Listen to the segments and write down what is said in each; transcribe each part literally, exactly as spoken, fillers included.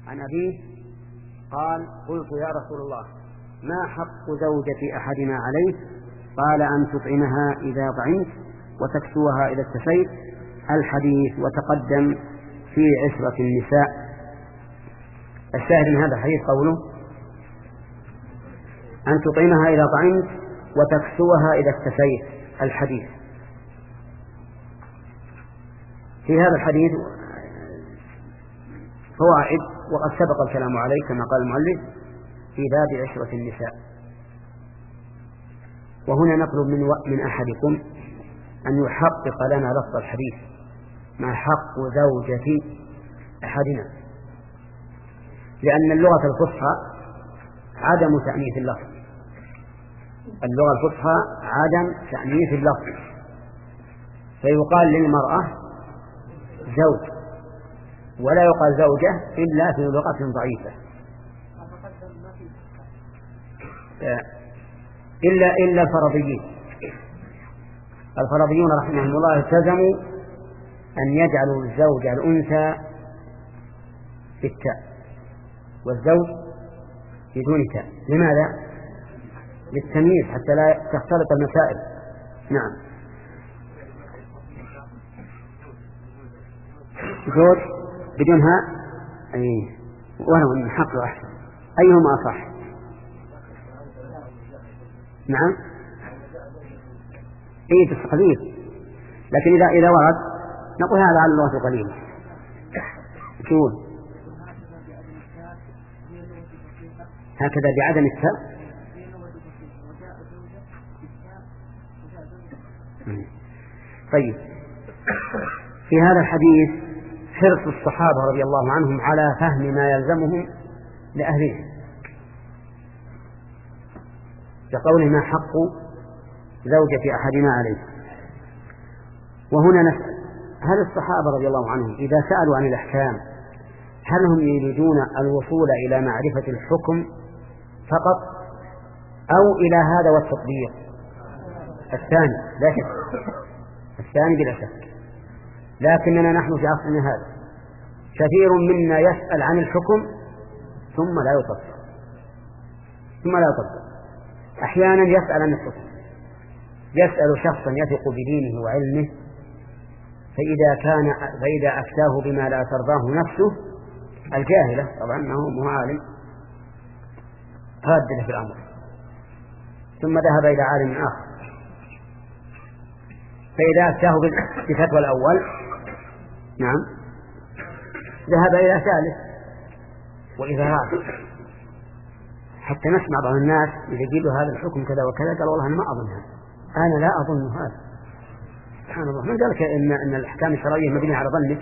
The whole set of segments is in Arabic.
عن أبيه قال: قلت يا رسول الله ما حق زوجة أحدنا عليه؟ قال: أن تطعمها إذا طعمت وتكسوها إذا اكتسيت. الحديث وتقدم في عشرة النساء. الشاهد من هذا الحديث قوله: أن تطعمها إذا طعمت وتكسوها إذا اكتسيت. الحديث في هذا الحديث فوائد وقد سبق الكلام عليه كما قال المؤلف في باب عشرة النساء. وهنا نطلب من, من أحدكم أن يحقق لنا لفظ الحديث: ما حق زوجة أحدنا، لأن اللغة الفصحى عدم تأنيث اللفظ. اللغة الفصحى عدم تأنيث اللفظ، فيقال للمرأة زوج ولا يقال زوجة إلا في لغة ضعيفة، إلا إلا الفرضيين. الفرضيون رحمهم الله التزموا أن يجعلوا الزوج الأنثى بالتاء والزوج بدون تاء. لماذا؟ للتمييز حتى لا تختلط المسائل. نعم. زوج بدونها أي ولو أن حق أحسن. أيهما أصح؟ نعم. إيه بس قليل، لكن إذا إذا ورد نقول هذا على اللغة قليل. شو هكذا بعدم التاء؟ طيب، في هذا الحديث حرص الصحابة رضي الله عنهم على فهم ما يلزمهم لأهلهم، كقوله: ما حق زوجة أحدنا عليه. وهنا نسأل: هل الصحابة رضي الله عنهم إذا سألوا عن الأحكام هل هم يريدون الوصول إلى معرفة الحكم فقط أو إلى هذا والتطبيق؟ الثاني لا شك، الثاني بلا شك. لكننا نحن في عصرنا هذا كثير منا يسأل عن الحكم ثم لا يطبق ثم لا يطبق أحيانا يسأل عن الحكم، يسأل شخصا يثق بدينه وعلمه، فإذا كان فإذا أفتاه بما لا ترضاه نفسه الجاهلة، طبعا هو عالم، رد له في الأمر ثم ذهب إلى عالم آخر، فإذا أفتاه بالفتوى الأول نعم ذهب إلى ثالث وإذا رابع، حتى نسمع بعض الناس إذا جيبوا هذا الحكم كذا وكذا قال: والله أنا ما أظن هذا، أنا لا أظن هذا. سبحان الله، من ذلك إن, إن الأحكام الشرعية مبنية على ظنك؟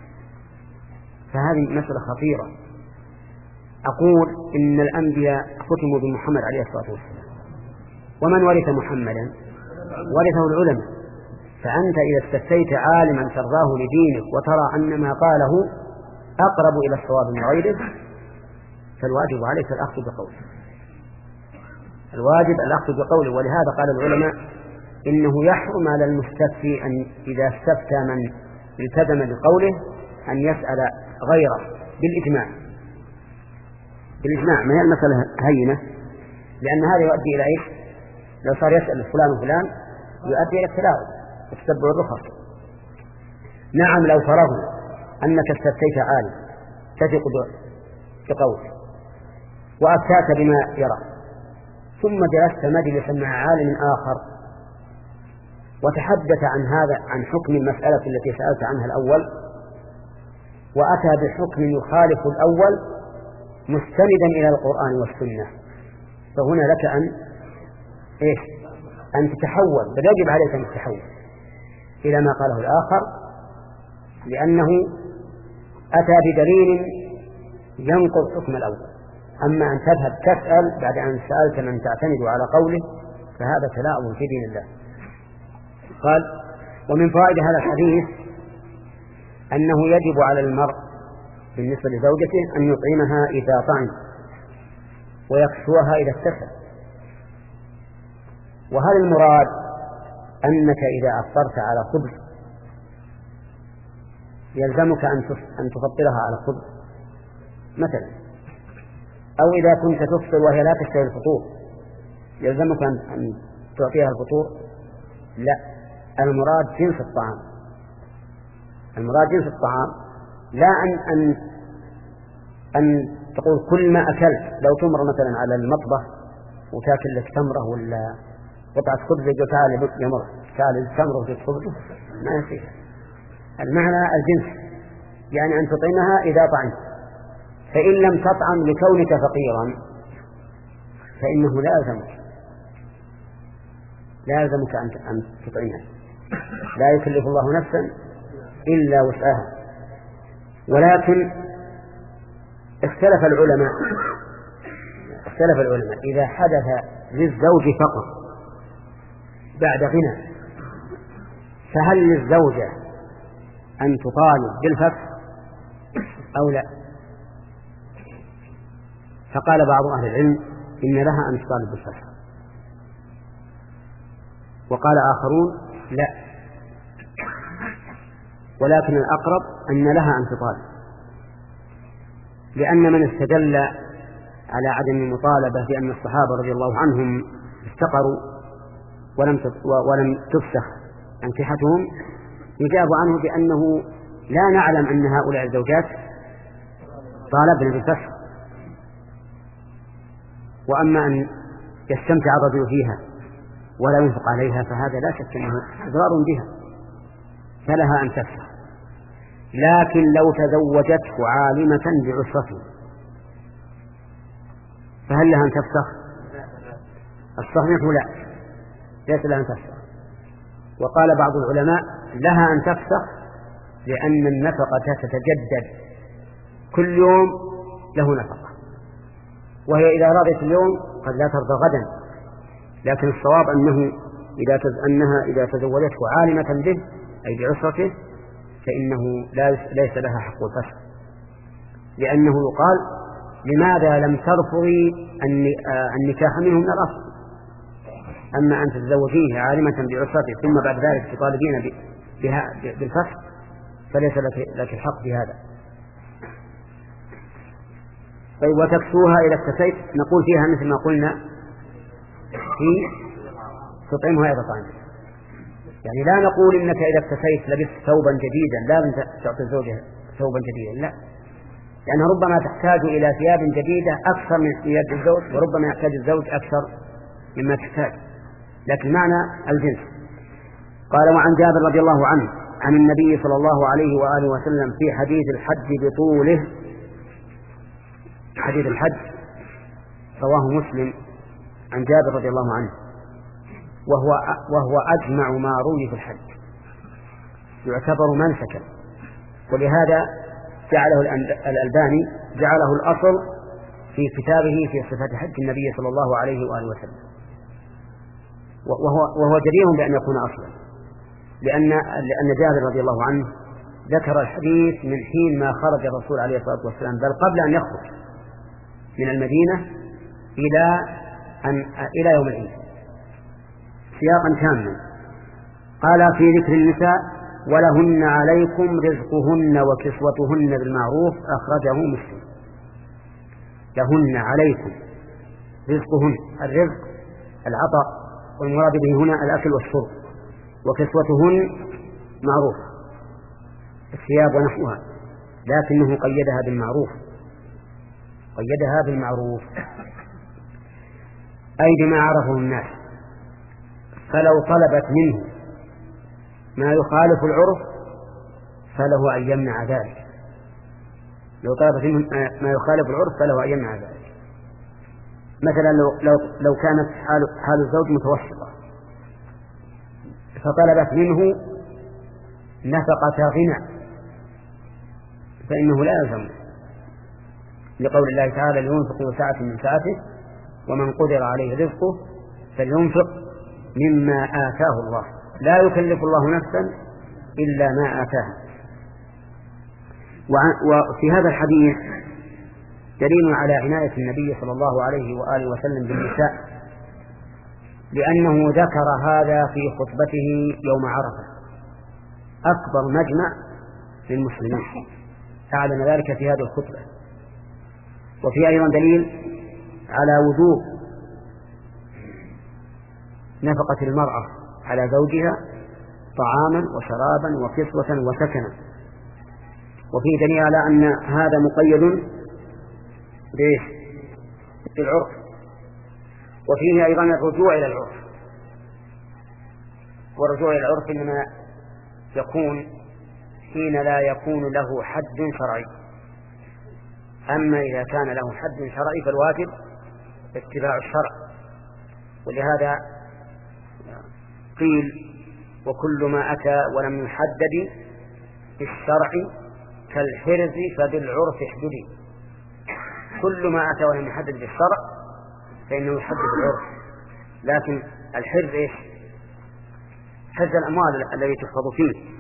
فهذه مسألة خطيرة. أقول إن الأنبياء ختموا بمحمد عليه الصلاة والسلام، ومن ورث محمدا ورثه العلماء، فأنت إذا استفتيت عالما ترضاه لدينك وترى أن ما قاله أقرب إلى الصواب من غيره فالواجب عليك الأخذ بقوله، الواجب الأخذ بقوله. ولهذا قال العلماء إنه يحرم على المستفتي أن إذا استفتى من التزم بقوله أن يسأل غيره بالإجماع، بالإجماع ما هي المسألة هينة، لأن هذا يؤدي إلى إيش؟ لو صار يسأل فلان وفلان يؤدي إلى التلاعب وتتبع الرخص. نعم، لو فرضنا أنك استفتيت عالم تثق بقوله وأفتاك بما يرى، ثم جلست مجلسا مع عالم آخر وتحدث عن هذا عن حكم المسألة التي سألت عنها الأول، وأتى بحكم يخالف الأول مستندا إلى القرآن والسنة، فهنا لك أن إيش؟ أن تتحول، بل يجب عليك أن تتحول إلى ما قاله الآخر، لأنه أتى بدليل ينقض حكم الأول. أما أن تذهب تسأل بعد أن سألت من تعتمد على قوله فهذا تلاعب في دين الله. قال: ومن فوائد هذا الحديث أنه يجب على المرء بالنسبة لزوجته أن يطعمها إذا طعم ويكسوها إذا اكتسى. وهل المراد أنك إذا أفطرت على خبز يلزمك أن تفطرها على خبز، مثلا. أو إذا كنت تفطر وهي لا تشتهي الفطور يلزمك أن تعطيها الفطور؟ لا، المراد جنس الطعام، المراد جنس الطعام، لا أن أن أن تقول كل ما أكلت. لو تمر مثلا على المطبخ وتاكل لك تمرة ولا قطعة خبز وتعال يمر تعال التمرة وتخبزه ما يصير. المعنى الجنس، يعني أن تطعمها إذا طعمت. فإن لم تطعم لكونك فقيرا فإنه لا يلزمك لا يلزمك أن تطعمها. لا يكلف الله نفسا إلا وسعها. ولكن اختلف العلماء اختلف العلماء إذا حدث للزوج فقط بعد غنى فهل للزوجة أن تطالب بالفسخ أو لا؟ فقال بعض أهل العلم إن لها أن تطالب بالفسخ، وقال آخرون لا، ولكن الأقرب أن لها أن تطالب، لأن من استدل على عدم المطالبة بأن الصحابة رضي الله عنهم استقروا ولم ولم تفسخ أنكحتهم يجاب عنه بأنه لا نعلم أن هؤلاء الزوجات طالبن بالفسخ. وأما أن يستمتع الرجل فيها ولا ينفق عليها فهذا لا شك أنه إضرار بها، فلها أن تفسخ. لكن لو تزوجته عالمة بعسرته فهل لها أن تفسخ؟ الصحيح لا، ليس لها أن تفسخ. وقال بعض العلماء لها أن تفسخ لأن النفقة تتجدد كل يوم له نفقة، وهي إذا رضيت اليوم قد لا ترضى غدا. لكن الصواب أنه إذا تز... أنها إذا تزوجته عالمة به أي بعسرته فإنه لا ليس لها حق الفسخ، لأنه يقال لماذا لم ترفضي النكاح منه من الأصل؟ أما أن تتزوجيه عالمة بعسرته ثم بعد ذلك تطالبين بها بالفسخ فليس لك, لك الحق بهذا. طيب وتكسوها إذا اكتسيت، نقول فيها مثل ما قلنا في تطعمها إذا طعمت، يعني لا نقول إنك إذا اكتسيت لبست ثوبا جديدا لازم تعطي زوجها ثوبا جديدا، لا، لأنها ربما تحتاج إلى ثياب جديدة أكثر من ثياب الزوج، وربما يحتاج الزوج أكثر مما تحتاج، لكن معنى الجنس. قال وعن جابر رضي الله عنه عن النبي صلى الله عليه وآله وسلم في حديث الحج بطوله، حديث الحج رواه مسلم عن جابر رضي الله عنه، وهو, وهو أجمع ما روي في الحج، يعتبر منسكا، ولهذا جعله الألباني جعله الأصل في كتابه في صفة حج النبي صلى الله عليه وآله وسلم، وهو, وهو جدير بأن يكون أصلا، لأن, لأن جابر رضي الله عنه ذكر الحديث من حين ما خرج الرسول عليه الصلاة والسلام، بل قبل أن يخرج من المدينة إلى أن إلى يوم العيد سياقا تاما. قال في ذكر النساء ولهن عليكم رزقهن وكسوتهن بالمعروف، أخرجه مسلم. لهن عليكم رزقهن، الرزق العطاء، والمراد به هنا الأكل والشرب، وكسوتهن معروف الثياب ونحوها، لكنه قيدها بالمعروف، قيدها بالمعروف أي بما عرفه الناس. فلو طلبت منه ما يخالف العرف فله أن يمنع ذلك، لو طلبت منه ما يخالف العرف فله أن يمنع ذلك. مثلا لو, لو, لو كانت حال, حال الزوج متوسطة فطلبت منه نفقة غنى فإنه لا يلزم، لقول الله تعالى لينفق ذو سعة من سعته ومن قدر عليه رزقه فلينفق مما آتاه الله، لا يكلف الله نفسا إلا ما آتاها. وفي هذا الحديث دليل على عناية النبي صلى الله عليه وآله وسلم بالنساء، لأنه ذكر هذا في خطبته يوم عرفة، أكبر مجمع للمسلمين، أعلن ذلك في هذه الخطبة، وفي أيضا دليل على وجوب نفقة المرأة على زوجها طعاما وشرابا وكسوة وسكنا. وفيه دليل على أن هذا مقيد بالعرف. وفيه أيضا الرجوع إلى العرف، والرجوع إلى العرف إنما يكون حين لا يكون له حد شرعي. أما إذا كان له حد شرعي فالواجب اتباع الشرع. ولهذا قيل وكل ما أتى ولم يحدد في الشرع كالحرز فبالعرف احددي. كل ما أتى ولم يحدد في الشرع فإنه يحدد بالعرف. لكن الحرز إيش؟ حرز الأموال الذي تحفظ فيه.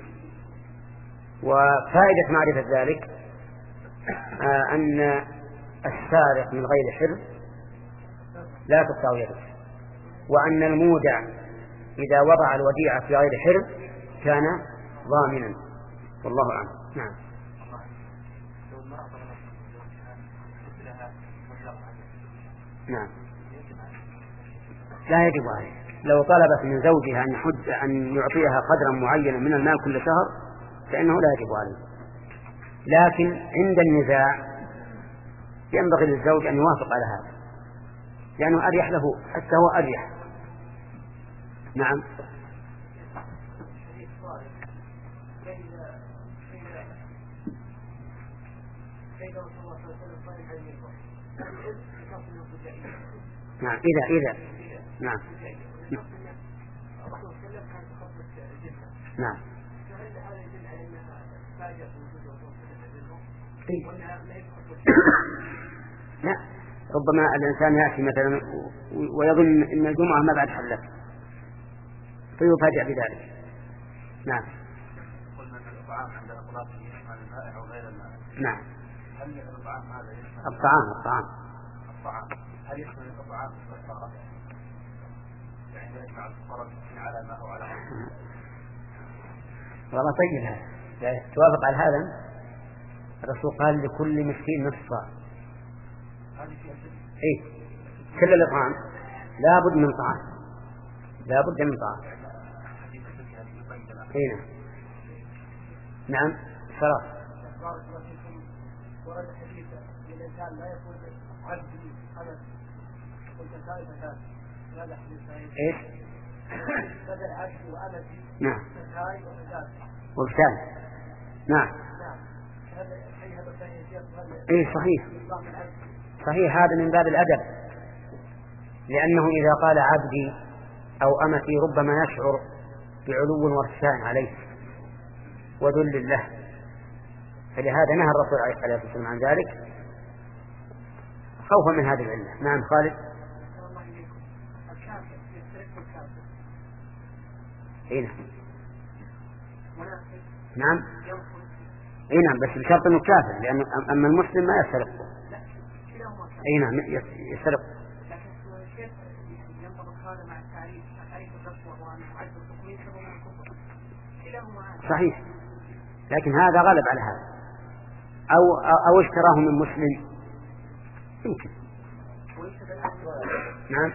وفائدة معرفة ذلك آه أن السارق من غير حرز لا تقطع يده، وأن المودع إذا وضع الوديعة في غير حرز كان ضامنا. والله أعلم. نعم. نعم لا يجب عليه. لو طلبت من زوجها أن يحد أن يعطيها قدرا معينا من المال كل شهر فإنه لا يجب عليه. لكن عند النزاع ينبغي للزوج أن يوافق على هذا لأنه أريح له، حتى هو أريح. نعم. نعم إذا إذا نعم نعم لا، ربما الإنسان يأتي مثلا ويظن أن الجمعة ما بعد حلت فيفاجأ بذلك. نعم. قلنا أن الطعام عند الأطلاق يشمل المائع وغير المائع. نعم. هل الطعام هذا يشمل الطعام الطعام الطعام هل يشمل الطعام والشراب؟ يعني يجمع الفرق على ما هو على ما. والله طيب هذا توافق على هذا. الرسول قال لكل مسكين نصف صاع. إيه كل الإطعام لا بد من طعام، لا بد من طعام. إيه نعم. نعم شراب. ورد حديث الإنسان لا يكون عبدي خلف قلت ثالثة هذا حديث إيش؟ بدل عبدي وأمتي. نعم. فتاي وفتاي. وفتاي. نعم. إيه صحيح صحيح. هذا من باب الأدب، لأنه إذا قال عبدي أو أمتي ربما يشعر بعلو وارتفاع عليه وذل له، فلهذا نهى الرسول عليه الصلاة والسلام عن ذلك خوفا من هذه العلة. نعم خالد. إيه نعم. نعم اي نعم بس بشرط انه كافر، لان اما المسلم ما يسرق. اي نعم يسرق. صحيح، لكن هذا غلب على هذا. او او اشتراه من مسلم يمكن. نعم.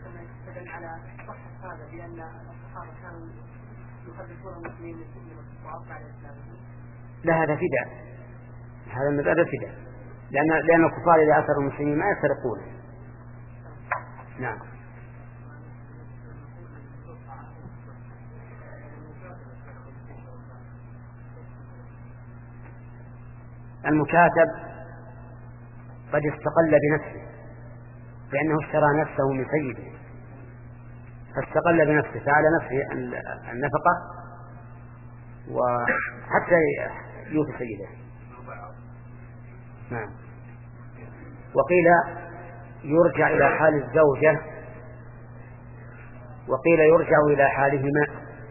لا هذا فداء، هذا من باب الفداء، لأن لأن الكفار إذا أثروا المسلمين ما يسرقون. نعم. المكاتب قد استقل بنفسه لأنه اشترى نفسه من سيده، فاستقل بنفسه فعلى نفسه النفقة وحتى يوفي سيده. نعم. وقيل يرجع إلى حال الزوجة، وقيل يرجع إلى حالهما.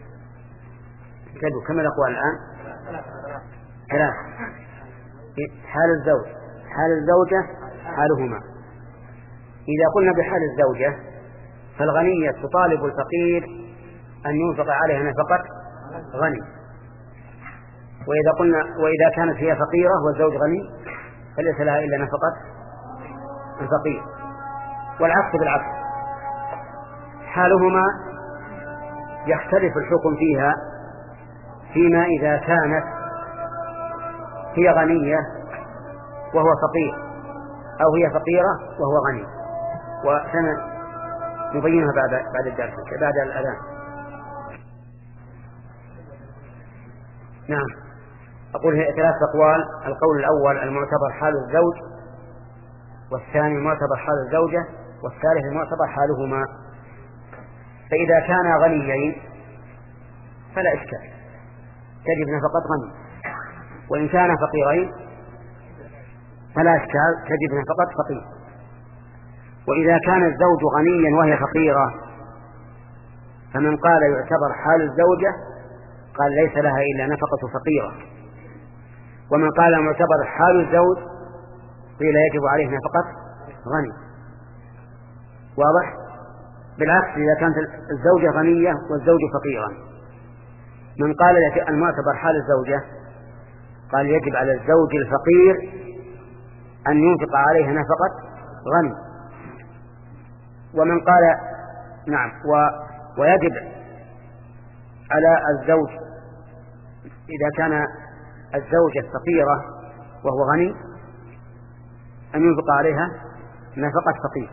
كم الأقوال الآن؟ ثلاث. حال الزوج، حال الزوجة، حالهما. إذا قلنا بحال الزوجة فالغنية تطالب الفقير أن ينفق عليها نفقة غني، وإذا قلنا وإذا كانت هي فقيرة والزوج غني فليس لها إلا نفقة الفقير، والعكس بالعكس، حالهما يختلف الحكم فيها فيما إذا كانت هي غنية وهو فقير، أو هي فقيرة وهو غني، وسنبينها بعد بعد الدرس بعد الأذان. نعم، أقول هي ثلاث أقوال. القول الأول المعتبر حال الزوج، والثاني المعتبر حال الزوجة، والثالث المعتبر حالهما. فإذا كانا غنيين فلا إشكال، تجب نفقة غني، وإن كان فقيرين فلا إشكال، تجب نفقة فقير. وإذا كان الزوج غنيا وهي فقيرة فمن قال يعتبر حال الزوجة قال ليس لها إلا نفقة فقيرة، ومن قال معتبر حال الزوج قيل يجب عليه نفقة غني. واضح؟ بالعكس إذا كانت الزوجة غنية والزوج فقيرا، من قال المعتبر حال الزوجة قال يجب على الزوج الفقير أن ينفق عليها نفقة غني. ومن قال نعم و... ويجب على الزوج إذا كان الزوجة فقيرة وهو غني أن ينفق عليها نفقة فقير.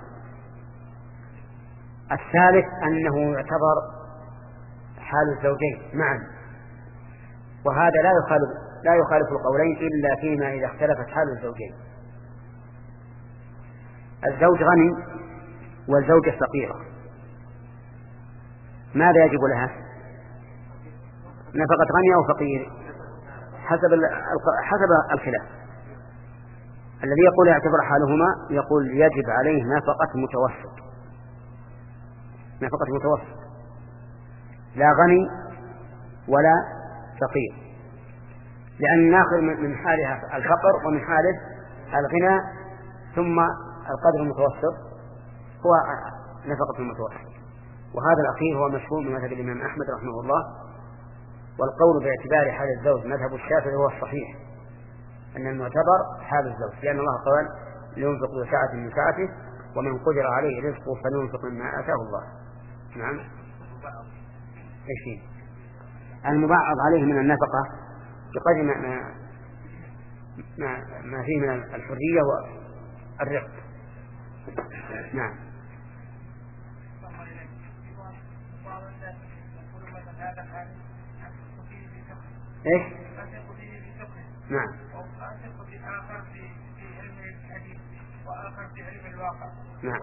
الثالث أنه يعتبر حال الزوجين معا، وهذا لا يخالف لا يخالف القولين إلا فيما إذا اختلفت حال الزوجين. الزوج غني والزوجة فقيرة، ماذا يجب لها؟ نفقة غني أو فقير حسب حسب الخلاف. الذي يقول يعتبر حالهما يقول يجب عليه نفقة متوسط، نفقة متوسط، لا غني ولا فقير، لأن ناخذ من حالها الفقر ومن حاله الغنى، ثم القدر المتوسط هو نفقة المتوسط. وهذا الأخير هو مشهور من مذهب الإمام أحمد رحمه الله، والقول باعتبار حال الزوج مذهب الشافعي هو الصحيح، أن المعتبر حال الزوج، لأن الله قال لينفق ذو سعة من سعته ومن قدر عليه رزقه فلينفق مما آتاه الله. نعم. ايش فيه؟ المبعض عليه من النفقة بقدر ما ما ما فيه من الحرية والرق. نعم. ايش؟ نعم. نعم.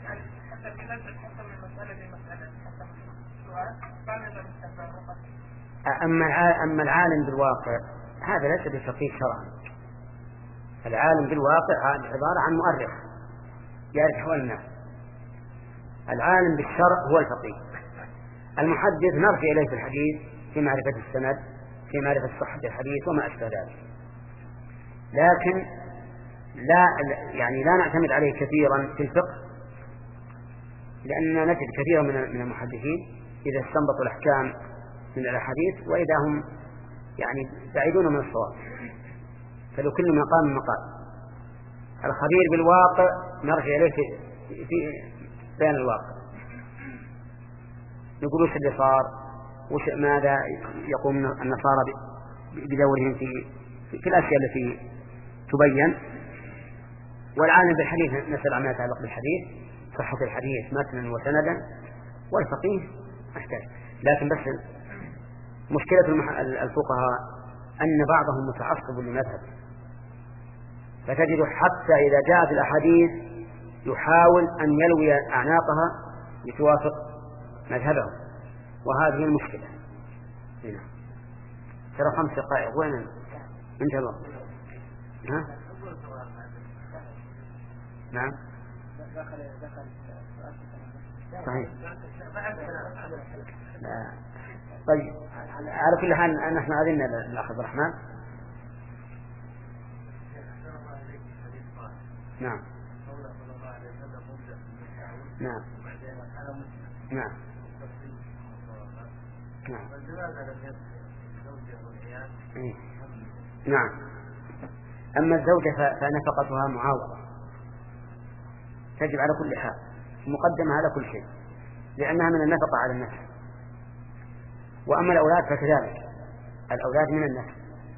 أما أما العالم بالواقع هذا ليس بفقيه شرعا. العالم بالواقع عبارة عن مؤرخ يعرف أحوال الناس. العالم بالشرع هو الفقيه. المحدث نرجع إليه في الحديث في معرفة السند، في معرفة صحة الحديث وما أشبه ذلك، لكن لا يعني لا نعتمد عليه كثيرا في الفقه، لأننا نجد كثيرا من المحدثين إذا استنبطوا الأحكام من الأحاديث وإذا هم يعني بعيدون من الصواب، فلكل مقام مقال. الخبير بالواقع نرجع إليه في, في بيان الواقع، نقول وش اللي صار، وش ماذا يقوم النصارى بدورهم في في الأشياء التي تبين. والعالم بالحديث نسأل عما يتعلق بالحديث، صحة الحديث متنا وسندا، والفقيه محتاج. لكن بس مشكلة الفقهاء أن بعضهم متعصب لمذهب، فتجد حتى إذا جاءت الأحاديث يحاول أن يلوي أعناقها لتوافق مذهبه، وهذه المشكلة. هنا ترى خمس دقائق وين انت الوقت؟ ها؟ نعم صحيح. لا. طيب على كل حال نحن أذن الأخ عبد الرحمن. نعم نعم نعم نعم نعم. أما الزوجة فنفقتها معاوضة، تجب على كل حال، مقدمة على كل شيء، لأنها من النفقة على النفس. وأما الأولاد فكذلك، الأولاد من النفس.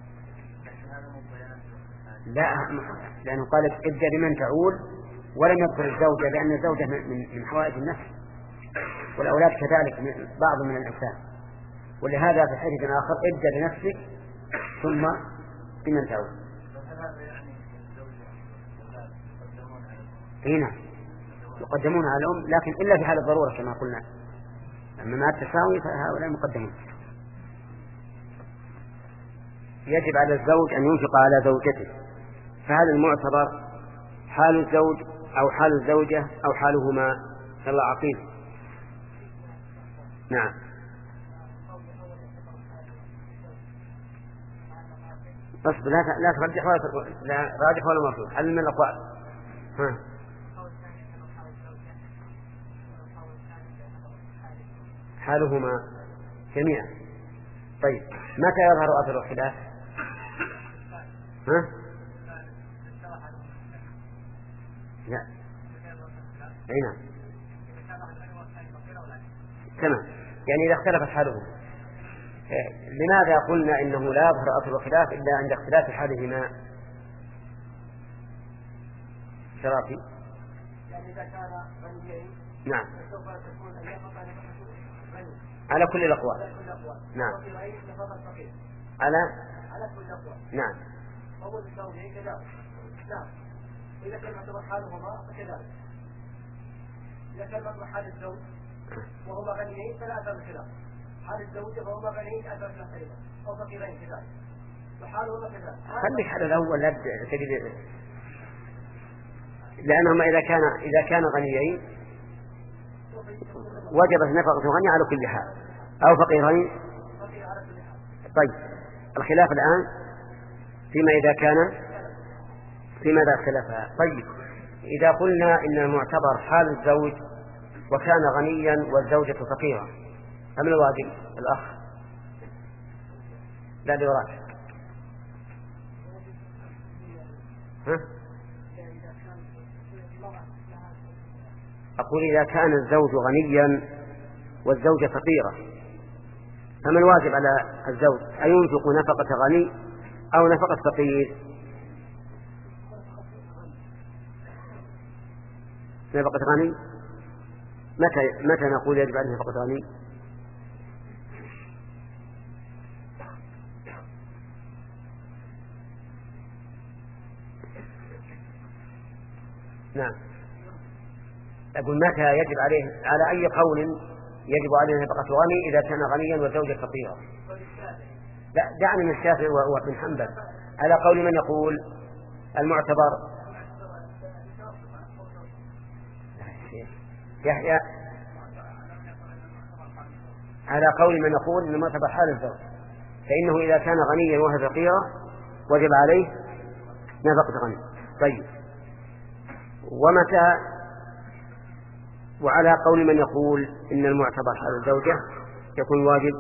لا، لأنه قال ابدأ بمن تعول ولم يذكر الزوجة، لأن الزوجة من حوائج النفس، والأولاد كذلك بعض من الإنسان. ولهذا في حديث آخر ابدأ بنفسك ثم بمن تعول. هنا يقدمون على الأم، لكن إلا في حال الضرورة كما قلنا، أما مع التساوي فهؤلاء مقدمون. يجب على الزوج أن ينفق على زوجته، فهل المعتبر حال الزوج أو حال الزوجة أو حالهما؟ الله عقيل. نعم. أصبر، لا لا ترجح ولا لا راجح ولا مرجوح، هل من الأقوال؟ ها. حالهما جميعا. طيب متى يظهر أثر الخلاف؟ ها؟ لا. أي نعم. تمام. يعني إذا اختلفت حالهما. لماذا قلنا إنه لا يظهر أثر الخلاف إلا عند اختلاف حالهما؟ شرافي. يعني إذا كان غنيين. نعم. على كل الأقوال. نعم. على على كل الأقوال. نعم. أول الزوجين كذلك. نعم. إذا كان يعتبر حالهما فكذلك. إذا كان يعتبر حال الزوج وهما غنيين فلا أثر الخلاف. حال الزوجة وهما غنيين أثر الخلاف أيضا، أو فقيرين كذلك. وحالهما كذلك. خلي حال الأول لا تجد، لأنهما إذا كان إذا كان غنيين وجبت نفقة الغني على كل حال، أو فقيرين. طيب الخلاف الآن فيما إذا كان في ماذا اختلفها. طيب إذا قلنا إن المعتبر حال الزوج وكان غنيا والزوجة فقيرة، أم الواجب الأخ؟ لا لوراث. ها؟ أقول إذا كان الزوج غنيا والزوجة فقيرة، فما الواجب على الزوج؟ أينفق نفقة غني أو نفقة فقير؟ نفقة غني. متى متى نقول يجب عليه نفقة غني؟ نعم. أقول متى يجب عليه، على أي قول يجب عليه نفقة غني إذا كان غنيا والزوجة فقيرة؟ لا دعني من الشافعي وابن حنبل، على قول من يقول المعتبر يحيى، على قول من يقول ان المعتبر حال الزوج، فإنه إذا كان غنيا وهو فقيرا وجب عليه نفقة غني. طيب ومتى؟ وعلى قول من يقول إن المعتبر حال الزوجة يكون واجب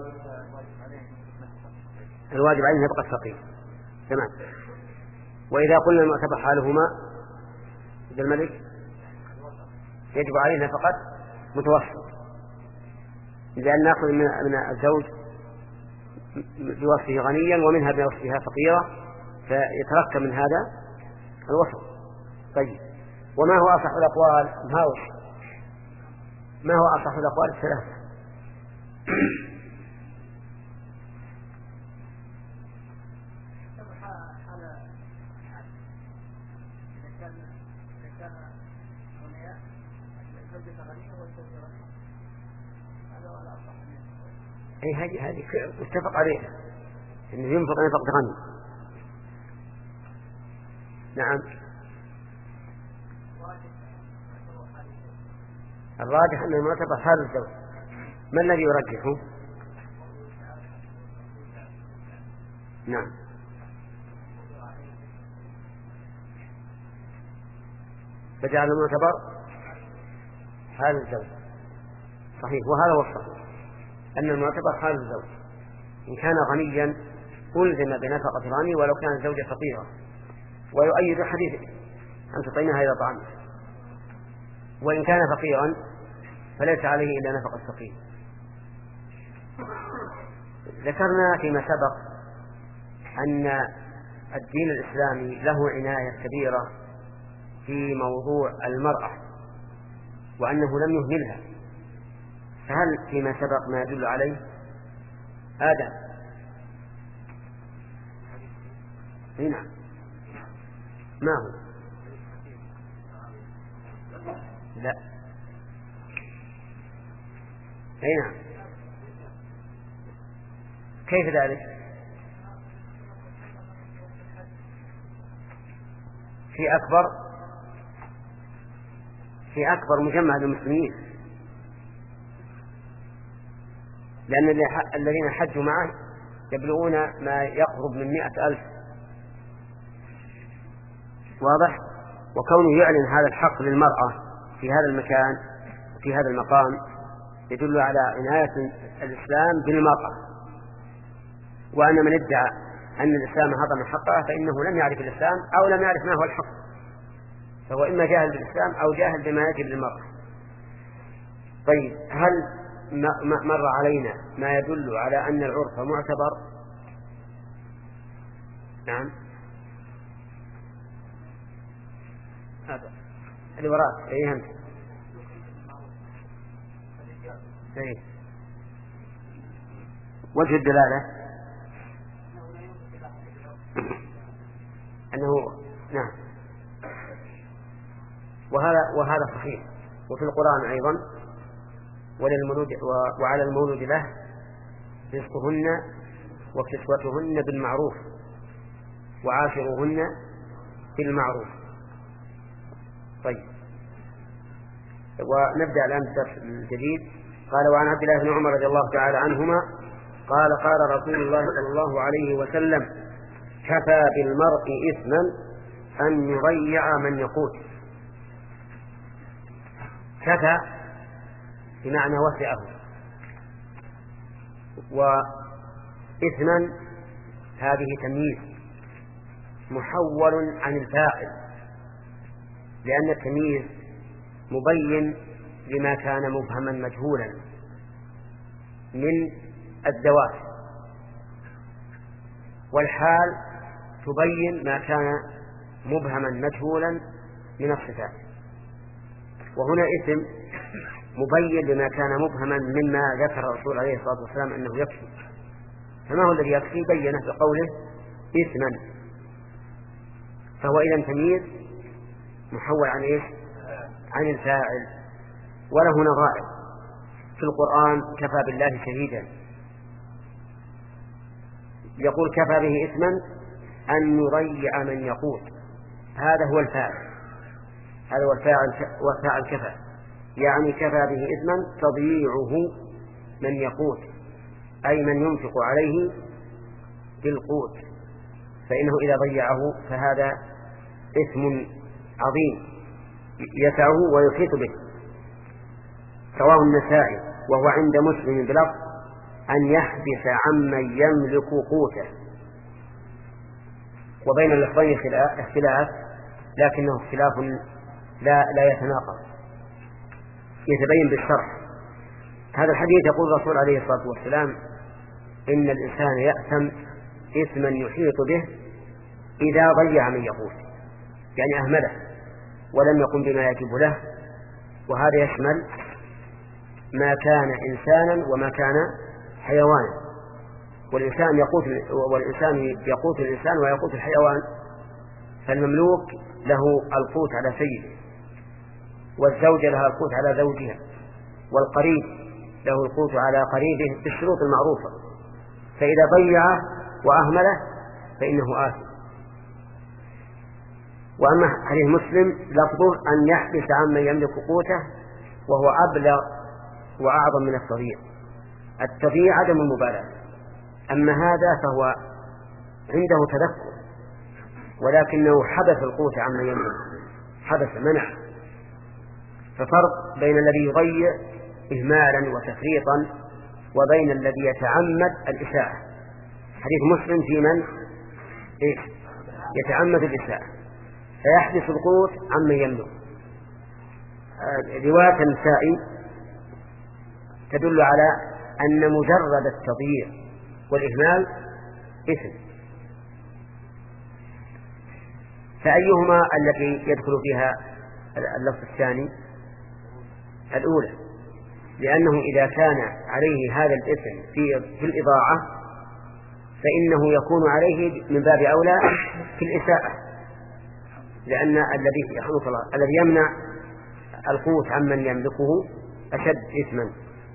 الواجب عليه نفقة فقير. تمام. وإذا قلنا المعتبر حالهما عبد الملك يجب عليه نفقة متوسط، لأن نأخذ من الزوج بوصفه غنيا ومنها بوصفها فقيرة، فيتركب من هذا الوصف. طيب وما هو أصح الأقوال؟ ما هو ما هو أصح الأقوال الثلاثة؟ أي هذه هذه اتفق عليها إنه ينفق نفقة غني. نعم. الراجح أن المعتبر حال الزوج. ما الذي يرجحه؟ نعم. فجعل المعتبر حال الزوج صحيح، وهذا هو الصحيح، أن المعتبر حال الزوج إن كان غنيا ألزم بنفقة الغني ولو كان الزوجة فقيرة، ويؤيد حديث أن تطعمها إذا طعمت. وإن كان فقيرا فليس عليه إلا نفقة الفقير. ذكرنا فيما سبق أن الدين الإسلامي له عناية كبيرة في موضوع المرأة وأنه لم يهملها، فهل فيما سبق ما يدل عليه؟ آدم هنا ما هو؟ لا أي نعم. كيف ذلك؟ في أكبر في أكبر مجمع للمسلمين، لأن الذين حجوا معه يبلغون ما يقرب من مئة ألف، واضح؟ وكونه يعلن هذا الحق للمرأة في هذا المكان في هذا المقام يدل على عناية الإسلام بالمرأة، وأن من ادعى أن الإسلام هضم حقها فإنه لم يعرف الإسلام أو لم يعرف ما هو الحق، فهو إما جاهل بالإسلام أو جاهل بما يجب للمرأة. طيب، هل مر علينا ما يدل على أن العرف معتبر؟ نعم. هذا اللي وراء أي هم أي وجه الدلالة أنه نعم، وهذا وهذا صحيح. وفي القرآن أيضا وللمولود وعلى المولود له رزقهن وكسوتهن بالمعروف وعاشروهن بالمعروف. طيب، ونبدأ الآن بالدرس الجديد. قال: وعن عبد الله بن عمر رضي الله تعالى عنهما قال: قال رسول الله صلى الله عليه وسلم: كفى بالمرء إثما أن يضيع من يقوت. كفى بمعنى وسعه، وإثما هذه تمييز محول عن الفاعل، لأن التمييز مبين لما كان مبهما مجهولا من الذوات، والحال تبين ما كان مبهما مجهولا من الصفات. وهنا اسم مبين لما كان مبهما مما ذكر الرسول عليه الصلاة والسلام أنه يكفي. فما هو الذي يكفي؟ بينه بقوله اسما، فهو إذن تمييز محول عن إيش؟ عن الفاعل. وله نظائر في القرآن: كفى بالله شهيدا، يقول كفى به إثما أن يضيع من يقوت، هذا هو الفاعل، هذا هو الفاعل وفاعل كفى، يعني كفى به إثما تضييعه من يقوت، أي من ينفق عليه بالقوت، فإنه إذا ضيعه فهذا إثم عظيم يسعه ويحيط به. رواه النسائي وهو عند مسلم بلفظ أن يحبس عمن يملك قوته. وبين اللفظين اختلاف، لكنه اختلاف لا, لا يتناقض، يتبين بالشرح. هذا الحديث يقول الرسول عليه الصلاة والسلام: إن الإنسان يأثم إثما يحيط به إذا ضيع من يقوت، يعني أهمله ولم يقم بما يجب له. وهذا يشمل ما كان إنسانا وما كان حيوانا، والإنسان يقوت والإنسان يقوت الإنسان ويقوت الحيوان، فالمملوك له القوت على سيده، والزوجة لها القوت على زوجها، والقريب له القوت على قريبه بالشروط المعروفة، فإذا ضيع وأهمله فإنه آثم. وأما حديث مسلم لفظه أن يحبس عمن يملك قوته، وهو أبلغ وأعظم من التضييع. التضييع عدم المبالاة، أما هذا فهو عنده تذكر، ولكنه حبس القوت عمن يملك، حبس منع. ففرق بين الذي يضيع إهمالا وتفريطا وبين الذي يتعمد الإساءة. حديث مسلم في من إيش؟ يتعمد الإساءة، فيحبس القوت عمن يملك، رواية النسائي تدل على أن مجرد التضييع والإهمال إثم، فأيهما التي يدخل فيها اللفظ الثاني؟ الأولى، لأنه إذا كان عليه هذا الإثم في في الإضاعة فإنه يكون عليه من باب أولى في الإساءة، لأن الذي يحرك الله الذي يمنع القوت عمن يملكه أشد إثما.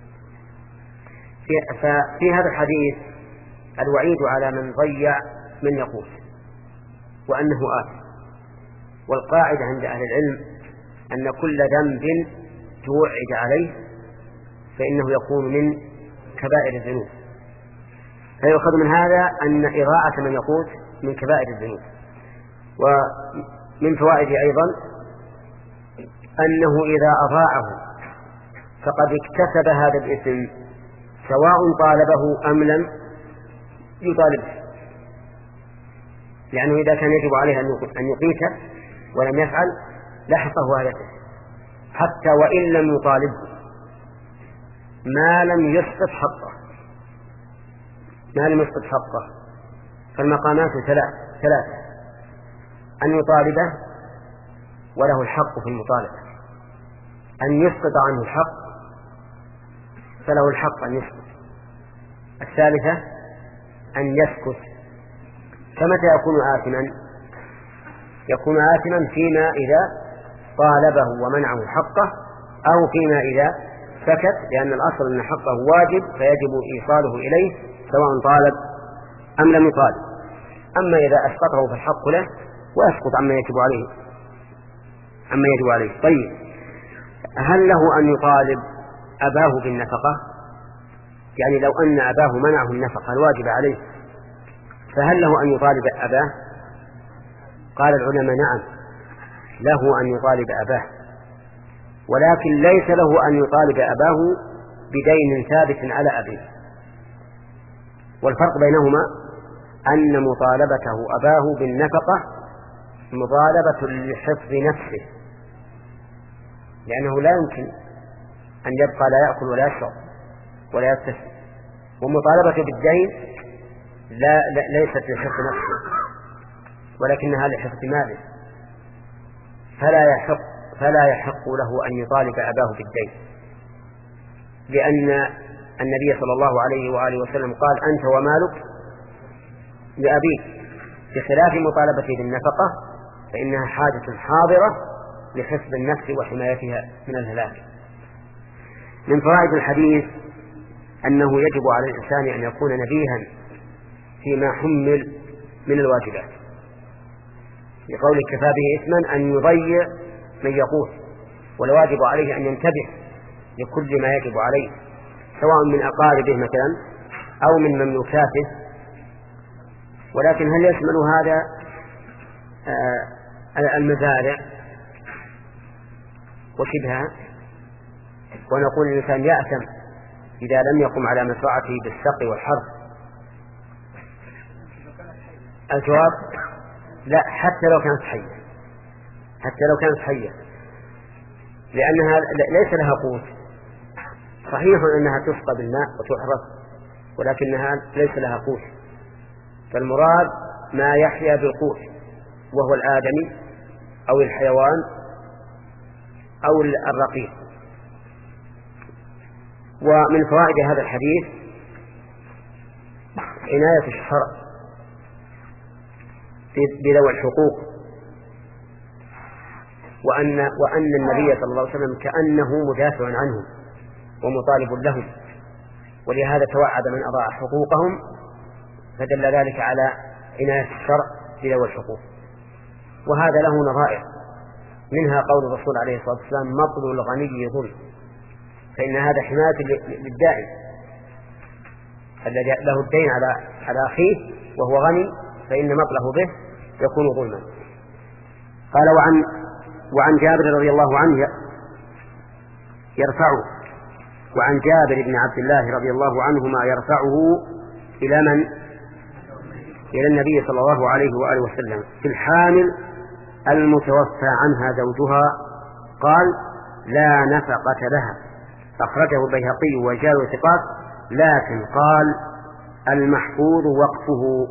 ففي هذا الحديث الوعيد على من ضيع من يقوت وأنه آثم، والقاعدة عند أهل العلم أن كل ذنب توعد عليه فإنه يكون من كبائر الذنوب، فيؤخذ من هذا أن إضاعة من يقوت من كبائر الذنوب. ومن فوائد أيضا أنه إذا أضاعه فقد اكتسب هذا الإثم سواء طالبه أم لم يطالبه، لأنه إذا كان يجب عليه أن يقيته ولم يفعل لحقه هذا الإثم حتى وإن لم يطالبه ما لم يسقط حقه ما لم يسقط حقه. فالمقامات ثلاثة: أن يطالبه وله الحق في المطالبة، أن يسقط عنه الحق فله الحق أن يسقط، الثالثة أن يسكت. فمتى يكون آثما؟ يكون آثما فيما إذا طالبه ومنعه حقه، أو فيما إذا سكت، لأن الأصل أن حقه واجب فيجب إيصاله إليه سواء طالب أم لم يطالب. أما إذا أسقطه فالحق له ويسقط عما يجب عليه عما يجب عليه. طيب، هل له أن يطالب أباه بالنفقة؟ يعني لو أن أباه منعه النفقة الواجب عليه فهل له أن يطالب أباه؟ قال العلماء نعم، له أن يطالب أباه، ولكن ليس له أن يطالب أباه بدين ثابت على أبيه. والفرق بينهما أن مطالبته أباه بالنفقة مطالبة لحفظ نفسه، لأنه لا يمكن أن يبقى لا يأكل ولا يشرب ولا يكتسب، ومطالبته بالدين لا, لا ليست لحفظ نفسه ولكنها لحفظ ماله، فلا يحق فلا يحق له أن يطالب أباه بالدين، لأن النبي صلى الله عليه وآله وسلم قال: أنت ومالك لأبيك، بخلاف مطالبته بالنفقة فإنها حاجة حاضرة لحفظ النفس وحمايتها من الهلاك. من فوائد الحديث أنه يجب على الإنسان أن يكون نبيها فيما حمل من الواجبات، لقول كفى به إثما أن يضيع من يقوت، والواجب عليه أن ينتبه لكل ما يجب عليه سواء من أقاربه مثلا أو من مملوكاته. ولكن هل يشمل هذا آه المزارع وشبهها؟ ونقول الإنسان يأثم إذا لم يقم على مزرعته بالسقي والحرث. الجواب لا، حتى لو كانت حية حتى لو كانت حية لأنها ليس لها قوت. صحيح أنها تسقى بالماء وتحرث ولكنها ليس لها قوت، فالمراد ما يحيا بالقوت وهو الآدمي أو الحيوان أو الرقيق. ومن فوائد هذا الحديث عناية الشرع بذوي الحقوق، وأن, وأن النبي صلى الله عليه وسلم كأنه مدافع عنهم ومطالب لهم، ولهذا توعد من أضاع حقوقهم، فدل ذلك على عناية الشرع بذوي الحقوق. وهذا له نظائر، منها قول الرسول عليه الصلاة والسلام: مطل الغني ظلم، فإن هذا حماية للداعي الذي له الدين على على أخيه وهو غني، فإن مطله به يكون ظلما. قال: وعن وعن جابر رضي الله عنه يرفعه وعن جابر بن عبد الله رضي الله عنهما يرفعه إلى من؟ إلى النبي صلى الله عليه وآله وسلم: في الحامل المتوفى عنها زوجها، قال: لا نفقة لها، أخرجه البيهقي وجاء ثقات، لكن قال المحفوظ وقفه.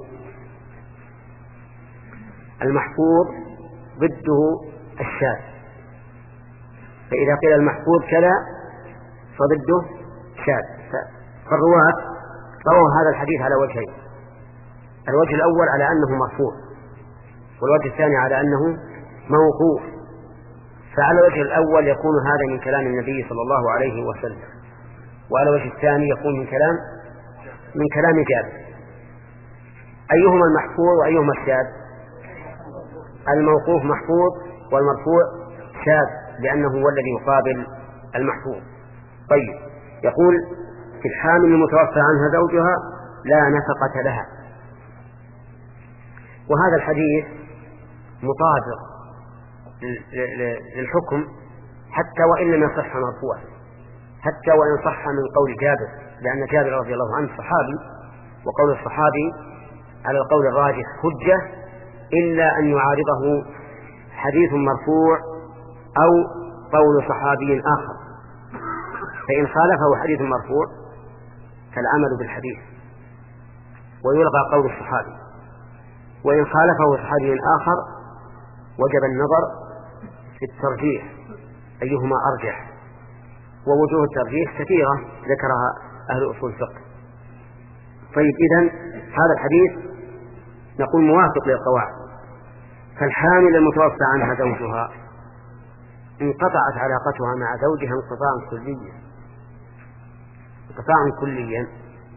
المحفوظ ضده الشاذ، فإذا قيل المحفوظ كذا فضده شاذ. فالرواة رووا هذا الحديث على وجهين: الوجه الأول على أنه مرفوع، والوجه الثاني على أنه موقوف. فعلى الوجه الأول يكون هذا من كلام النبي صلى الله عليه وسلم، وعلى الوجه الثاني يكون من كلام من كلام جابر. أيهما المحفوظ وأيهما الشاذ؟ الموقوف محفوظ والمرفوع شاذ، لأنه هو الذي يقابل المحفوظ. طيب، يقول في الحامل المتوفى عنها زوجها لا نفقة لها، وهذا الحديث مطابق للحكم حتى وإن لم يصح مرفوعا، حتى وإن صح من قول جابر، لأن جابر رضي الله عنه صحابي، وقول الصحابي على القول الراجح حجة إلا أن يعارضه حديث مرفوع أو قول صحابي آخر، فإن خالفه حديث مرفوع فالعمل بالحديث ويلغى قول الصحابي، وإن خالفه صحابي آخر وجب النظر في الترجيح أيهما أرجح، ووجوه الترجيح كثيرة ذكرها أهل أصول الفقه. طيب، إذن هذا الحديث نقول موافق للقواعد. فالحامل المتوفى عنها زوجها انقطعت علاقتها مع زوجها انقطاعا كليا انقطاعا كليا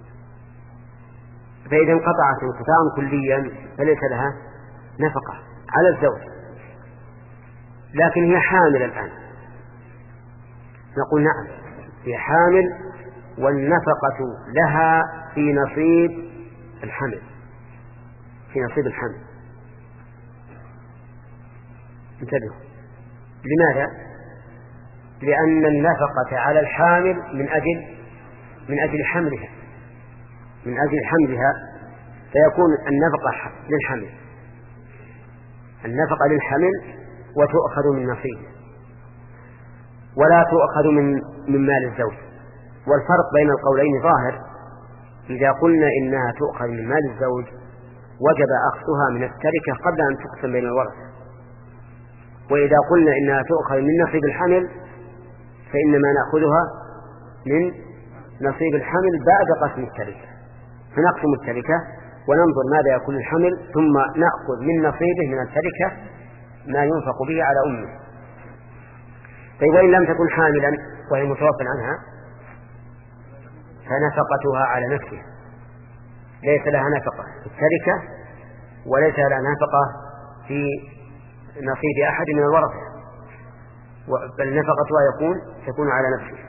فإذا انقطعت انقطاعا كليا فليس لها نفقة على الزوج، لكن هي حامل الآن. نقول نعم، هي حامل والنفقة لها في نصيب الحمل في نصيب الحمل انتبهوا. لماذا؟ لأن النفقة على الحامل من أجل من أجل حملها من أجل حملها فيكون النفقة للحمل النفقة للحمل وتؤخذ من نصيبه ولا تؤخذ من من مال الزوج. والفرق بين القولين ظاهر. إذا قلنا إنها تؤخذ من مال الزوج وجب أخذها من التركة قبل أن تقسم بين الورثة، وإذا قلنا إنها تؤخذ من نصيب الحمل فإنما نأخذها من نصيب الحمل بعد قسم التركة، فنقسم التركة وننظر ماذا يكون الحمل ثم نأخذ من نصيبه من التركة ما ينفق به على أمه. طيب، وإن لم تكن حاملا وهي متوفى عنها فنفقتها على نفسها، ليس لها نفقة في التركة وليس لها نفقة في نصيب أحد من الورثة، بل نفقتها يكون تكون على نفسه.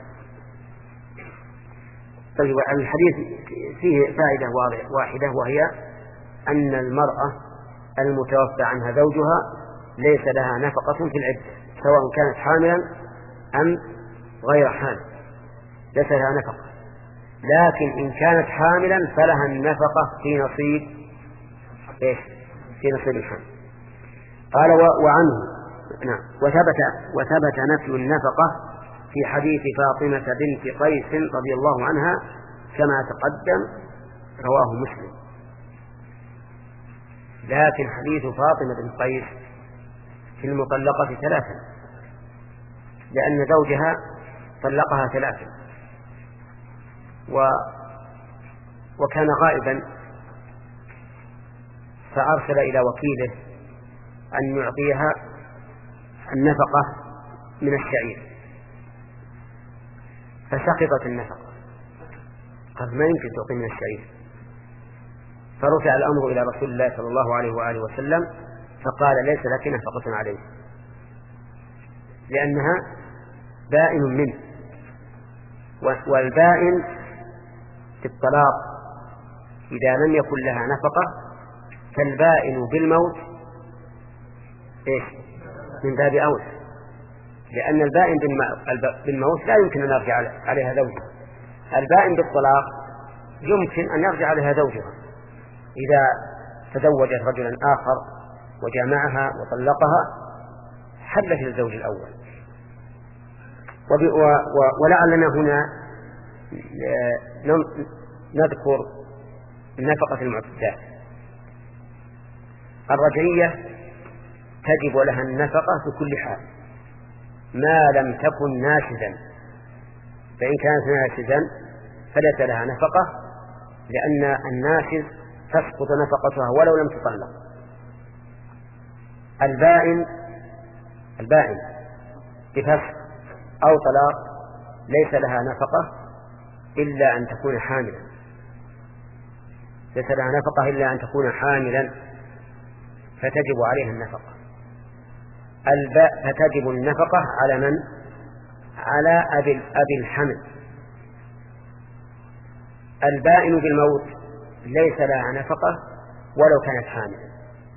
طيب، الحديث فيه فائدة واحدة، وهي أن المرأة المتوفى عنها زوجها ليس لها نفقة في العدة، سواء كانت حاملا أم غير حامل ليس لها نفقة، لكن إن كانت حاملا فلها النفقة في نصيب إيش؟ في نصيب الحمل. قال وعنه نعم وثبت وثبت نفي النفقة في حديث فاطمة بنت قيس رضي الله عنها كما تقدم، رواه مسلم. لكن حديث فاطمة بنت قيس في المطلقة ثلاثا، لأن زوجها طلقها ثلاثا و وكان غائبا، فأرسل إلى وكيله أن يعطيها النفقة من الشعير، فسقطت النفقة، قال ما يمكن تعطي من الشعير، فرفع الأمر إلى رسول الله صلى الله عليه وآله وسلم فقال ليس لك نفقة عليه، لأنها بائن منه، والبائن في الطلاق إذا لم يكن لها نفقة فالبائن بالموت إيش؟ من باب أولى، لأن البائن بالموت لا يمكن أن يرجع عليها زوجها. البائن بالطلاق يمكن أن يرجع عليها زوجها إذا تزوجت رجلا آخر وجامعها وطلقها، حلت الزوج الأول. ولعلنا هنا نذكر نفقة المعتدات. الرجعية تجب لها النفقة في كل حال ما لم تكن ناشزا، فإن كانت ناشزا فليس لها نفقة، لأن الناشز تسقط نفقتها ولو لم تطلق. البائن البائن بفسخ أو طلاق ليس لها نفقة إلا أن تكون حاملا، ليس لها نفقة إلا أن تكون حاملا فتجب عليها النفقة. الباء فتجب النفقة على من؟ على أبي, أبي الحمل. البائن بالموت ليس لها نفقة ولو كانت حاملا،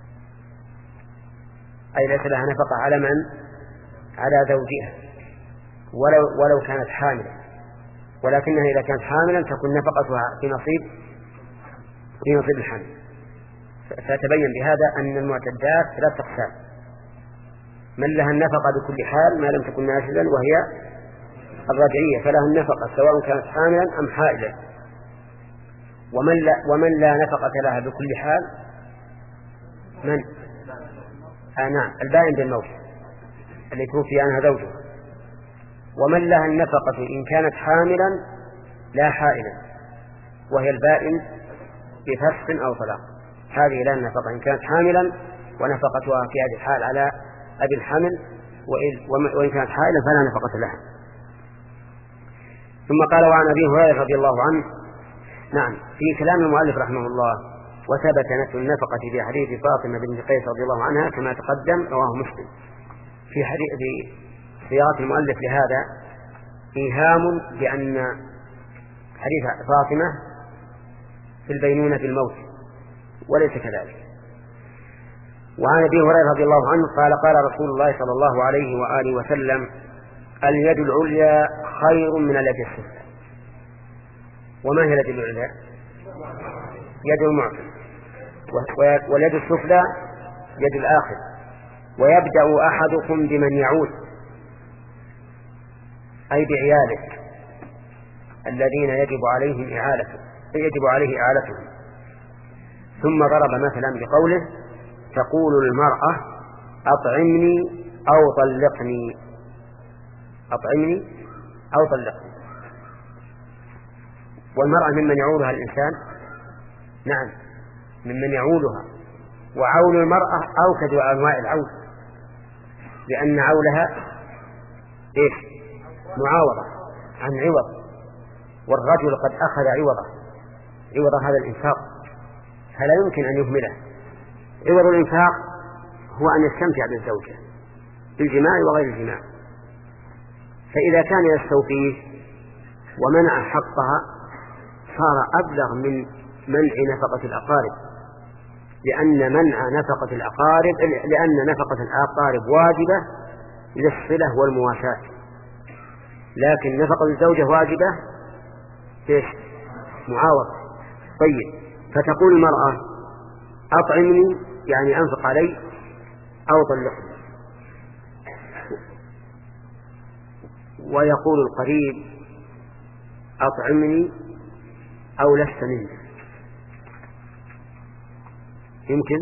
أي ليس لها نفقة على من؟ على زوجها ولو, ولو كانت حاملا، ولكنها إذا كانت حاملا تكون نفقتها في نصيب في نصيب الحمل. فتبين بهذا أن المعتدات ثلاث أقسام: من لها النفقة بكل حال ما لم تكن ناشزا وهي الرجعية فلها النفقة سواء كانت حاملا أم حائلا، ومن لا, ومن لا نفقة لها بكل حال من؟ آه نعم البائن بالموت اللي توفي عنها زوجها، ومن لها النفقة إن كانت حاملا لا حائلا وهي البائن بفسخ أو طلاق. هذه لها النفقة إن كانت حاملا ونفقتها في هذه الحال على أبي الحمل، وإن كانت حائلا فلا نفقة لها. ثم قال: وعن أبي هريرة رضي الله عنه. نعم، في كلام المؤلف رحمه الله: وثبت نفي النفقة في حديث فاطمة بنت قيس رضي الله عنها كما تقدم، رواه مسلم. في حديث في صياغة المؤلف لهذا إيهام بأن حديث فاطمة في البينونة بالموت، وليس كذلك. وعن أبي هريرة رضي الله عنه قال: قال رسول الله صلى الله عليه وآله وسلم: اليد العليا خير من اليد السفلى. وما هي اليد العليا؟ يد المعطي، واليد السفلى يد الآخر. ويبدأ أحدكم بمن يعود، أي بعياله الذين يجب عليهم إعالته يجب عليه إعالتهم. ثم ضرب مثلا بقوله: تقول المرأة أطعمني أو طلقني أطعمني أو طلقني. والمرأة ممن يعولها الإنسان، نعم ممن يعولها، وعول المرأة أوكد أنواع العول، لأن عولها إيش؟ معاوضة عن عوض، والرجل قد أخذ عوضه عوض هذا الإنفاق فلا يمكن أن يهمله. عوض الإنفاق هو أن يستمتع بالزوجة بالجماع وغير الجماع، فإذا كان يستوفيه ومنع حقها صار أبلغ من منع نفقة الأقارب، لأن منع نفقة الأقارب لأن نفقة الأقارب واجبة للصلة والمواساة، لكن نفقة الزوجة واجبة إيش؟ معاوضة. طيب، فتقول المرأة أطعمني يعني أنفق علي أو طلقني، ويقول القريب أطعمني أو لست مني. يمكن؟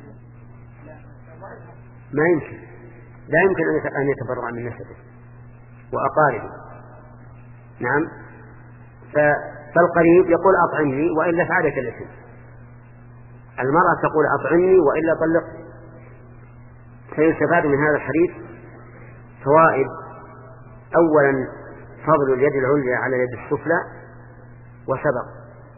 ما يمكن، لا يمكن أن يتبرع من نسبه وأقاربه. نعم، فالقريب يقول أطعمني وإلا فعلك الاسم، المرأة تقول أطعمني وإلا طلقني. فيستفاد من هذا الحديث فوائد: أولا فضل اليد العليا على اليد السفلى، وسبق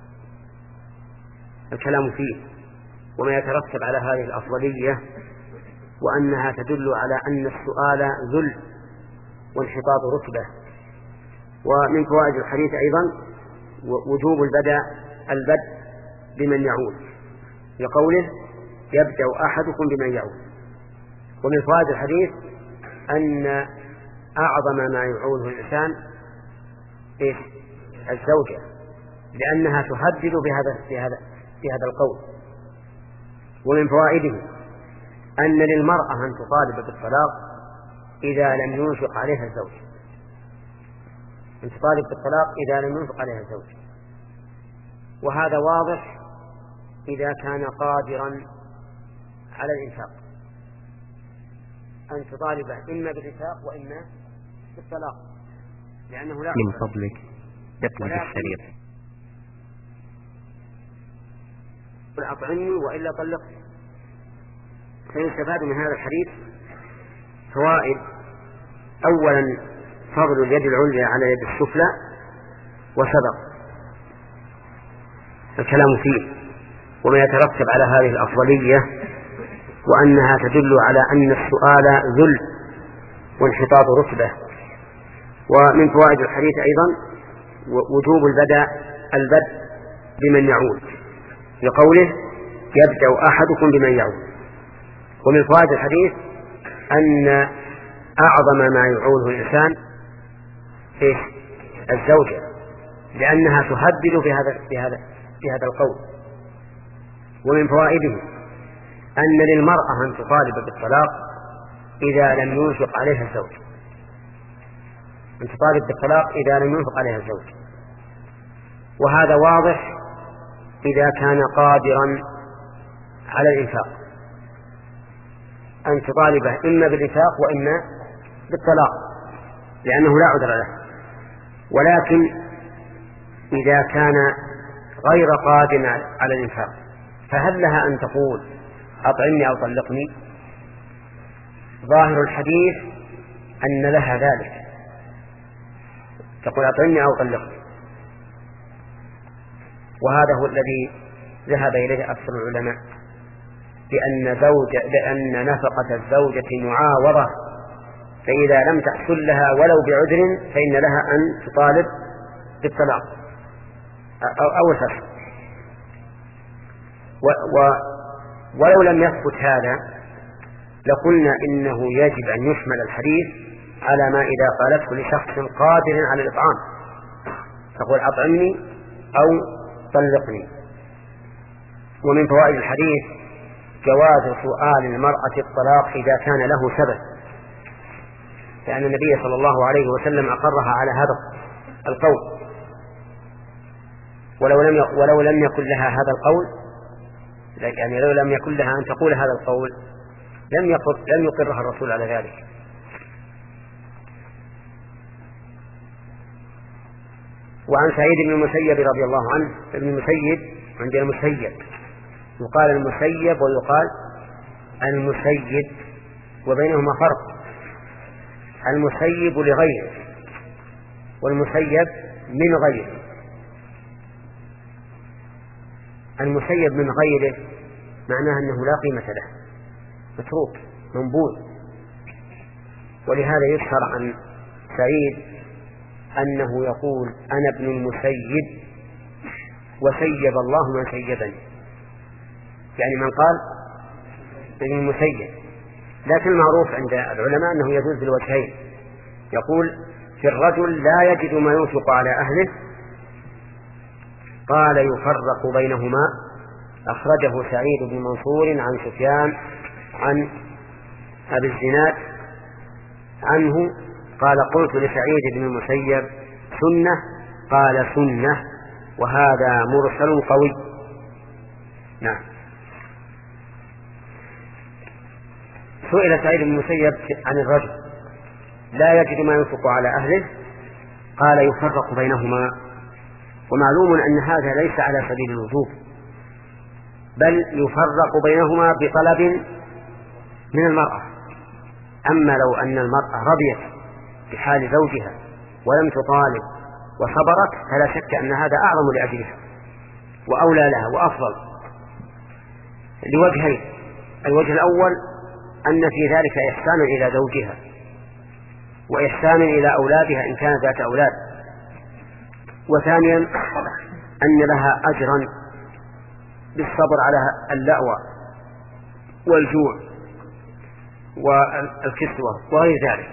الكلام فيه وما يترتب على هذه الأفضلية، وأنها تدل على أن السؤال ذل وانحطاط رتبة. ومن فوائد الحديث أيضا وجوب البدء البدء بمن يعود، لقوله يبدأ أحدكم بمن يعود. ومن فوائد الحديث أن أعظم ما يعوده الإنسان إيش؟ الزوجة، لأنها تهدد بهذا في هذا في هذا القول. ومن فوائده أن للمرأة أن تطالب بالطلاق إذا لم ينفق عليها الزوج، أن تطالب بالطلاق إذا لم ينفق عليها الزوج. وهذا واضح إذا كان قادرا على الإنفاق، أن تطالب إما بالإنفاق وإما بالطلاق، لأنه لا من فضلك يطلب الشريط. قل أطعمني وإلا طلقني. سيستفاد من هذا الحديث فوائد: أولا فضل اليد العليا على اليد السفلى، وسبق الكلام فيه وما يترتب على هذه الأفضلية، وأنها تدل على أن السؤال ذل وانحطاط رتبة. ومن فوائد الحديث أيضا وجوب البدء البدء بمن يعود، لقوله يبدأ أحدكم بمن يعود. ومن فوائد الحديث أن أعظم ما يعوله الإنسان إيش؟ الزوجة، لأنها تهدد في هذا في هذا في هذا القول. ومن فوائده أن للمرأة أن تطالب بالطلاق إذا لم ينفق عليها الزوج، أن تطالب بالطلاق إذا لم ينفق عليها الزوج. وهذا واضح إذا كان قادرا على الإنفاق، أن تطالبه إما بالإنفاق وإما بالطلاق، لأنه لا عذر له. ولكن إذا كان غير قادر على الإنفاق فهل لها أن تقول أطعمني أو طلقني؟ ظاهر الحديث أن لها ذلك، تقول أطعمني أو طلقني. وهذا هو الذي ذهب إليه أكثر العلماء، بأن, زوجة بأن نفقة الزوجة معاوضة، فإذا لم تحصل لها ولو بعذر فإن لها أن تطالب بالطلاق أو, أو الفسخ. و و ولو لم يثبت هذا لقلنا إنه يجب أن يشمل الحديث على ما إذا قالته لشخص قادر على الإطعام، تقول أطعمني أو طلقني. ومن فوائد الحديث جواز سؤال المرأة الطلاق إذا كان له سبب، لأن النبي صلى الله عليه وسلم أقرها على هذا القول. ولو لم ولو لم يكن لها هذا القول، يعني لو لم يكن لها أن تقول هذا القول لم يقر لم يقرها الرسول على ذلك. وعن سعيد بن المسيب رضي الله عنه، ابن المسيب عندنا المسيب، يقال المسيب ويقال المسيد، وبينهما فرق. المسيب لغيره والمسيب من غيره. المسيب من غيره معناه أنه لا قيمة له، متروك منبوذ. ولهذا يشهر عن سعيد أنه يقول أنا ابن المسيب وسيب الله من سيبني، يعني من قال ابن المسيب. لكن المعروف عند العلماء أنه يجوز بالوجهين. يقول في الرجل لا يجد ما ينفق على أهله قال يفرق بينهما. أخرجه سعيد بن منصور عن سفيان عن أبي الزناد عنه قال قلت لسعيد بن المسيب سنة؟ قال سنة، وهذا مرسل قوي. نعم. سئل سعيد بن المسيب عن الرجل لا يجد ما ينفق على أهله قال يفرق بينهما. ومعلوم أن هذا ليس على سبيل الوجوب، بل يفرق بينهما بطلب من المرأة. أما لو أن المرأة رضيت بحال زوجها ولم تطالب وصبرت فلا شك أن هذا أعظم لأجلها وأولى لها وأفضل لوجهين. الوجه الأول أن في ذلك إحسانا إلى زوجها وإحسانا إلى أولادها إن كانت ذات أولاد. وثانيا أن لها أجرا بالصبر على اللأوى والجوع والكسوة وغير ذلك.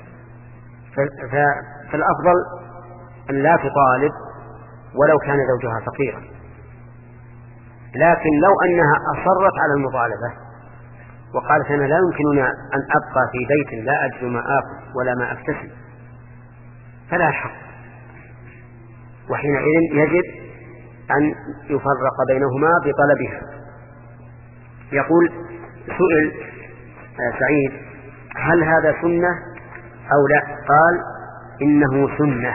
فالأفضل أن لا تطالب ولو كان زوجها فقيرا. لكن لو أنها أصرت على المطالبة وقالت أنا لا يمكننا أن أبقى في بيت لا أجد ما آكل ولا ما أكتسب فلا حق وحينئذ يجب أن يفرق بينهما بطلبها. يقول سئل سعيد هل هذا سنة أو لا؟ قال إنه سنة،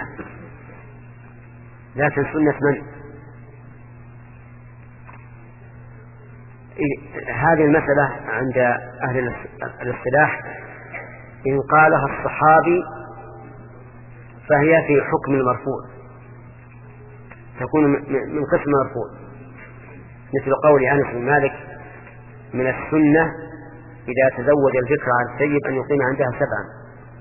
لكن سنة من؟ هذه المسألة عند أهل الاصطلاح إن قالها الصحابي فهي في حكم المرفوع، تكون من قسم مرفوع، مثل قول أنس بن مالك من السنة إذا تزوج الذكر على السيب أن يقيم عندها سبعا.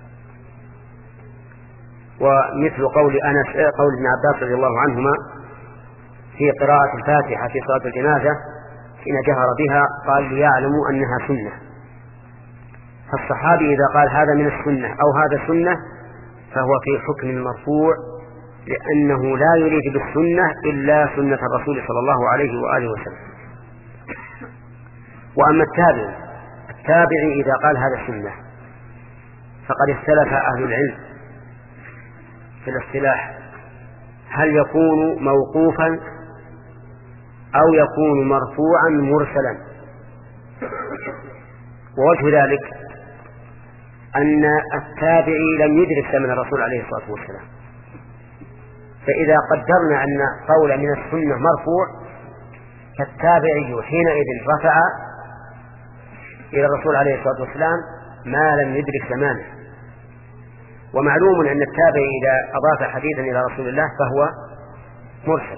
ومثل قول أنس قول ابن عباس رضي الله عنهما في قراءة الفاتحة في صلاة الجنازة حين جهر بها قال ليعلموا أنها سنة. فالصحابي إذا قال هذا من السنة أو هذا سنة فهو في حكم المرفوع، لأنه لا يريد بالسنة إلا سنة الرسول صلى الله عليه وآله وسلم. وأما التابع التابع إذا قال هذا سنة فقد اختلف أهل العلم في الاصطلاح هل يكون موقوفا أو يكون مرفوعا مرسلا. ووجه ذلك أن التابعي لم يدرك زمن الرسول عليه الصلاة والسلام، فإذا قدرنا أن قول من السنة مرفوع فالتابعي حينئذ رفع إلى الرسول عليه الصلاة والسلام ما لم يدرك زمانه. ومعلوم أن التابعي إذا أضاف حديثا إلى رسول الله فهو مرسل،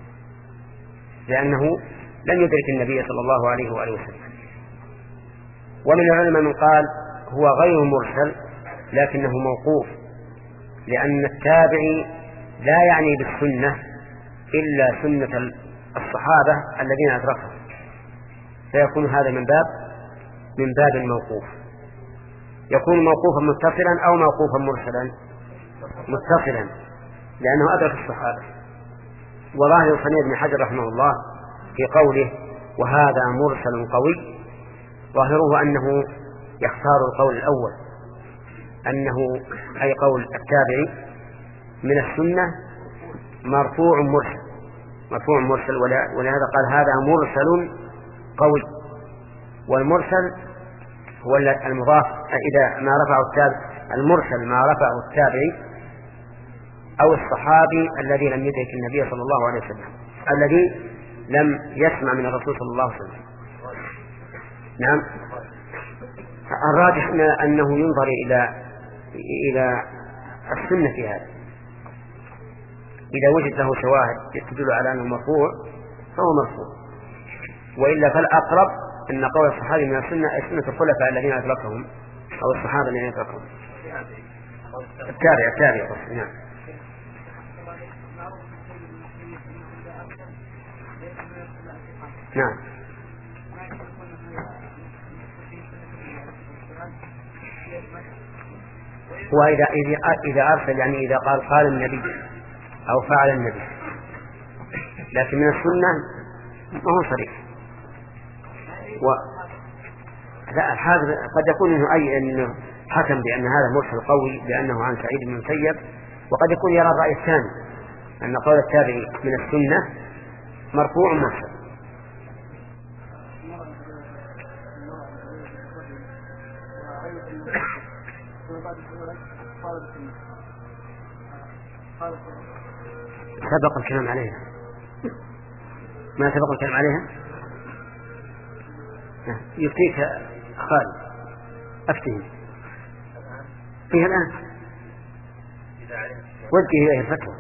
لأنه لم يدرك النبي صلى الله عليه وآله وسلم. ومن العلماء من قال هو غير مرسل لكنه موقوف، لأن التابعي لا يعني بالسنة إلا سنة الصحابة الذين أدركهم، فيكون هذا من باب من باب الموقوف. يكون موقوفا متصلا أو موقوفا مرسلا؟ متصلا، لأنه أدرك الصحابة. وظاهر صنيع بن حجر رحمه الله في قوله وهذا مرسل قوي ظاهره أنه يختار القول الأول، أنه أي قول التابعي من السنة مرفوع مرسل مرفوع مرسل ولهذا قال هذا مرسل قوي. والمرسل هو المضاف إذا ما رفعه التابع، المرسل ما رفعه التابعي أو الصحابي الذي لم يدرك النبي صلى الله عليه وسلم، الذي لم يسمع من الرسول صلى الله عليه وسلم. نعم، الراجح أنه ينظر إلى إلى السنة في هذا، إذا وجد له شواهد تدل على أنه مرفوع فهو مرفوع، وإلا فالأقرب أن قول الصحابي من السنة أي سنة الخلفاء الذين أدركهم أو الصحابة الذين أدركهم. التابع التابع نعم. نعم وإذا إذا أرسل يعني إذا قال قال النبي أو فعل النبي، لكن من السنة ما هو صريح. و... لا هذا قد يكون إنه أي إنه حكم بأن هذا مرسل قوي لأنه عن سعيد بن المسيب، وقد يكون يرى الرأي الثاني أن قول التابعي من السنة مرفوع مرسل. سبق الكلام عليها، ما سبق الكلام عليها. يفتيك خالد أفتهم فيها الآن وجه إليه الفتوى.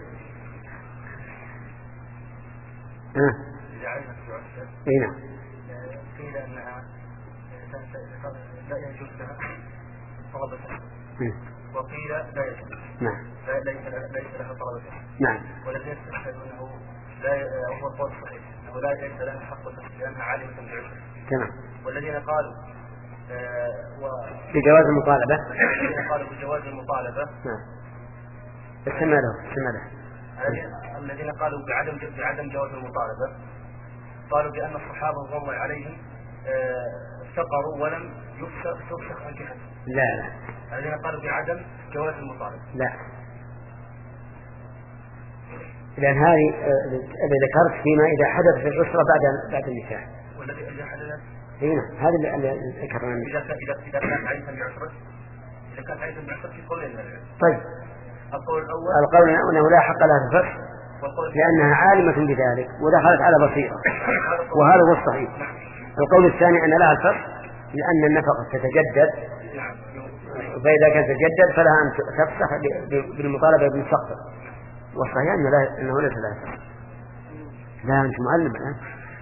اي نعم. قيل انها لا يجوز لها طلب الحق، وقيل لا يجوز. نعم. ليس لها طلب الحق. نعم. والذين يستشهدون انه لا هو القول الصحيح انه لا ليس لها حق الحق لانها عالمة بالعلم. تمام. والذين قالوا آه و... بجواز المطالبة. الذين قالوا بجواز المطالبة. نعم. استمع له استمع له. الذين قالوا بعدم بعدم جواز المطالبة قالوا بأن الصحابة رضي الله عليهم افتقروا آه ولم يفسخ تفسخ أنكحتهم. لا لا. الذين قالوا بعدم جواز المطالبة. لا. لأن هذه اللي ذكرت فيما إذا حدث في الأسرة بعد بعد النكاح. والذي إذا حدث هنا هذا اللي ذكرنا. إذا كان إذا إذا كان عيسى بعسرة إذا كان عيسى بعسرة في قولين. طيب. القول الأول القول أنه لا حق لها في الفسخ لأنها عالمة بذلك ودخلت على بصيرة وهذا هو الصحيح. القول الثاني أن لها الفسخ لأن النفقة تتجدد فإذا كانت تتجدد فلها أن تفسخ بالمطالبة بالمستقبل والصحيح أنه, لا أنه ليس لها فسخ. لا أنت معلم الآن.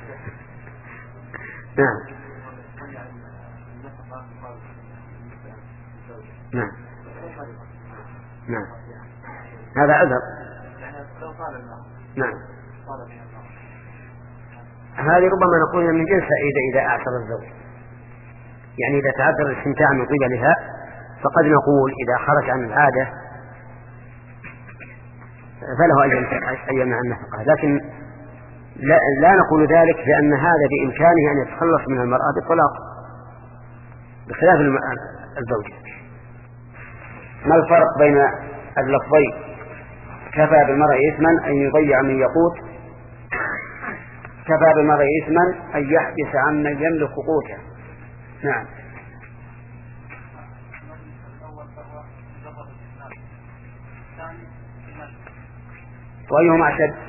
نعم نعم نعم هذا عذر. نعم هذه ربما نقول من جنس إذا إذا أعسر الزوج، يعني إذا تعذر الاستمتاع من قبلها فقد نقول إذا خرج عن العادة فله أن يمنع النفقة، لكن لا, لا نقول ذلك لأن هذا بإمكانه أن يتخلص من المرأة بالطلاق بخلاف الزوج. ما الفرق بين اللفظين كفى بالمرء إثما أن يضيع من يقوت كفى بالمرء إثما أن يحبس عمن يملك قوته؟ نعم. وأيهما أشد؟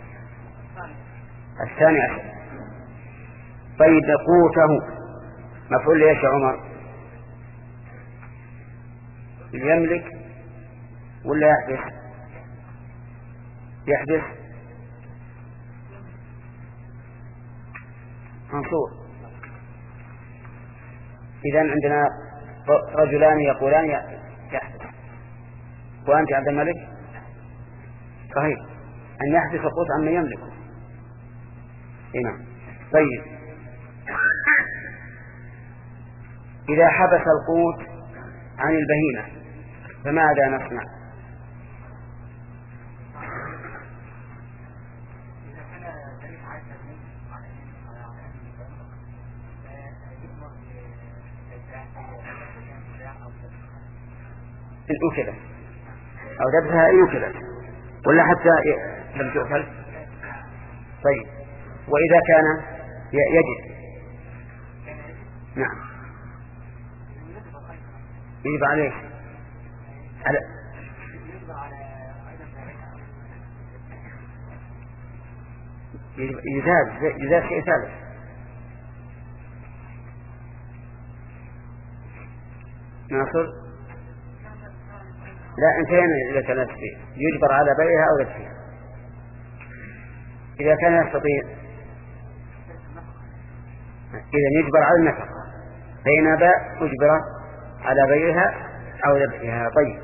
الثاني أشد. طيب قوته مفعول ليش يا عمر؟ يملك ولا يحبس؟ يحبس. منصور. إذن عندنا رجلان يقولان يحبس وأنت عبد الملك صحيح أن يحبس القوت عمن يملكه. هنا طيب إذا حبس القوت عن البهيمة فماذا نصنع؟ إن أكلت أو ذبحها إن أكلت ولا حتى لم تؤكل. طيب وإذا كان يجب؟ نعم يجب عليه على يزاد يزاد شيء ثالث. ناصر لا انتهينا إذا كان يستطيع يجبر على بيعها أو يدفعها. إذا كان يستطيع إذا يجبر على النفقة فإن أبى أجبر على بيعها أو ذبحها. طيب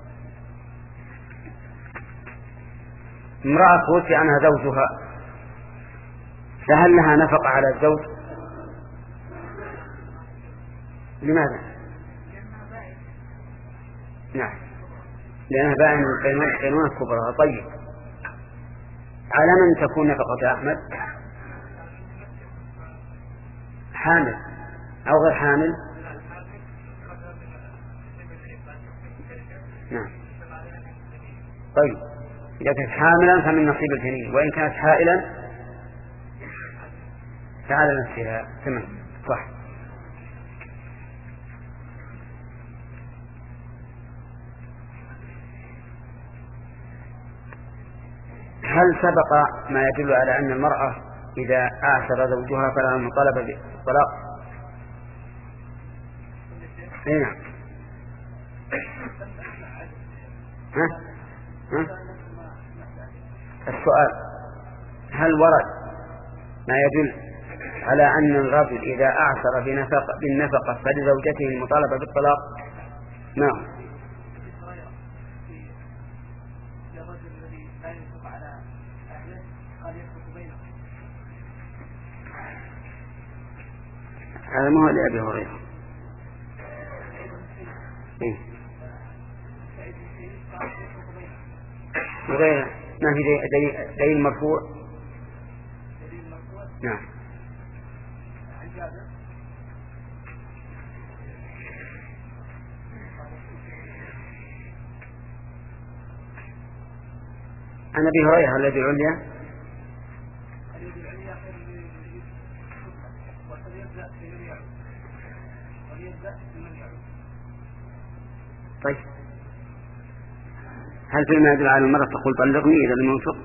امرأة توفي عنها زوجها فهل لها نفقة على الزوج؟ لماذا؟ نعم لأنها باين بينونة كبرى. طيب على من تكون نفقة أحمد؟ حامل أو غير حامل؟ نعم. طيب إذا كانت حاملا فمن نصيب الجنين وإن كانت حائلا فعلى نفسها. تمام صح. هل سبق ما يدل على أن المرأة إذا أعسر زوجها فلها المطالبة بالطلاق؟ نعم. ها؟ ها؟ السؤال هل ورد ما يدل على أن الرجل إذا أعسر بنفقة بالنفقة فلزوجته المطالبة بالطلاق؟ نعم. هذا ما هو لأبي هريرة. إيه؟ وغيره ما في دليل, دليل مرفوع. نعم. عن أبي هريرة الذي العليا طيب هل فيما يدل على المرأة تقول بلغني إذا لم ينفق؟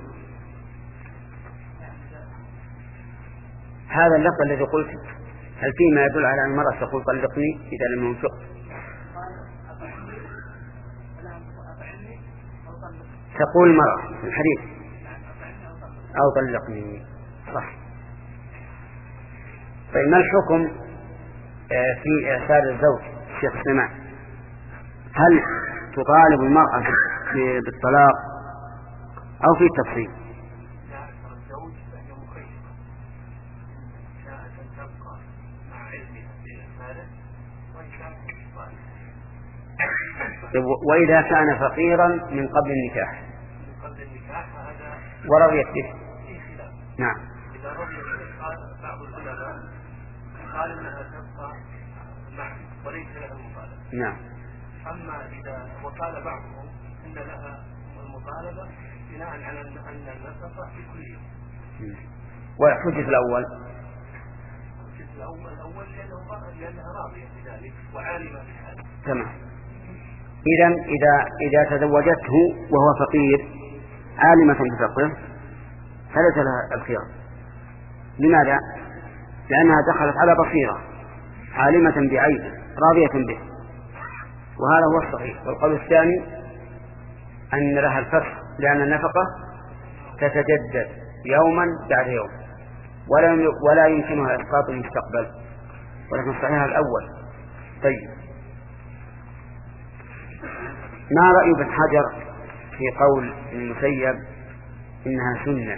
هذا اللفظ الذي قلت هل فيما يدل على أن المرأة تقول طلقني إذا لم ينفق؟ تقول المرأة في الحديث أو طلقني صح. طيب ما الحكم في إرسال الزوج الشيخ سماع؟ هل تطالب المرأة بالطلاق أو في التفصيل؟ وإذا كان فقيرا من قبل النكاح ورضيت به؟ نعم. إذا رضيت به بعض العلماء قال إنها تبقى معه وليس لها المطالبة. نعم. أما إذا وقال بعضهم إن لها المطالبة بناء على أن النفقة في كل يوم. وحجة الأول حجة الأول الأول لأنه لأنها راضية بذلك وعالمة بهذا. تمام. إذا إذا إذا تزوجته وهو فقير عالمة بفقره فليس لها الخيار. لماذا؟ لأنها دخلت على بصيرة عالمة بعيب راضية به، وهذا هو الصحيح. والقول الثاني أن لها الفسخ لأن النفقة تتجدد يوما بعد يوم ولا ولا يمكنها إسقاط المستقبل، ولكن الصحيح الأول. طيب ما رأي ابن حجر في قول المسيب إنها سنة،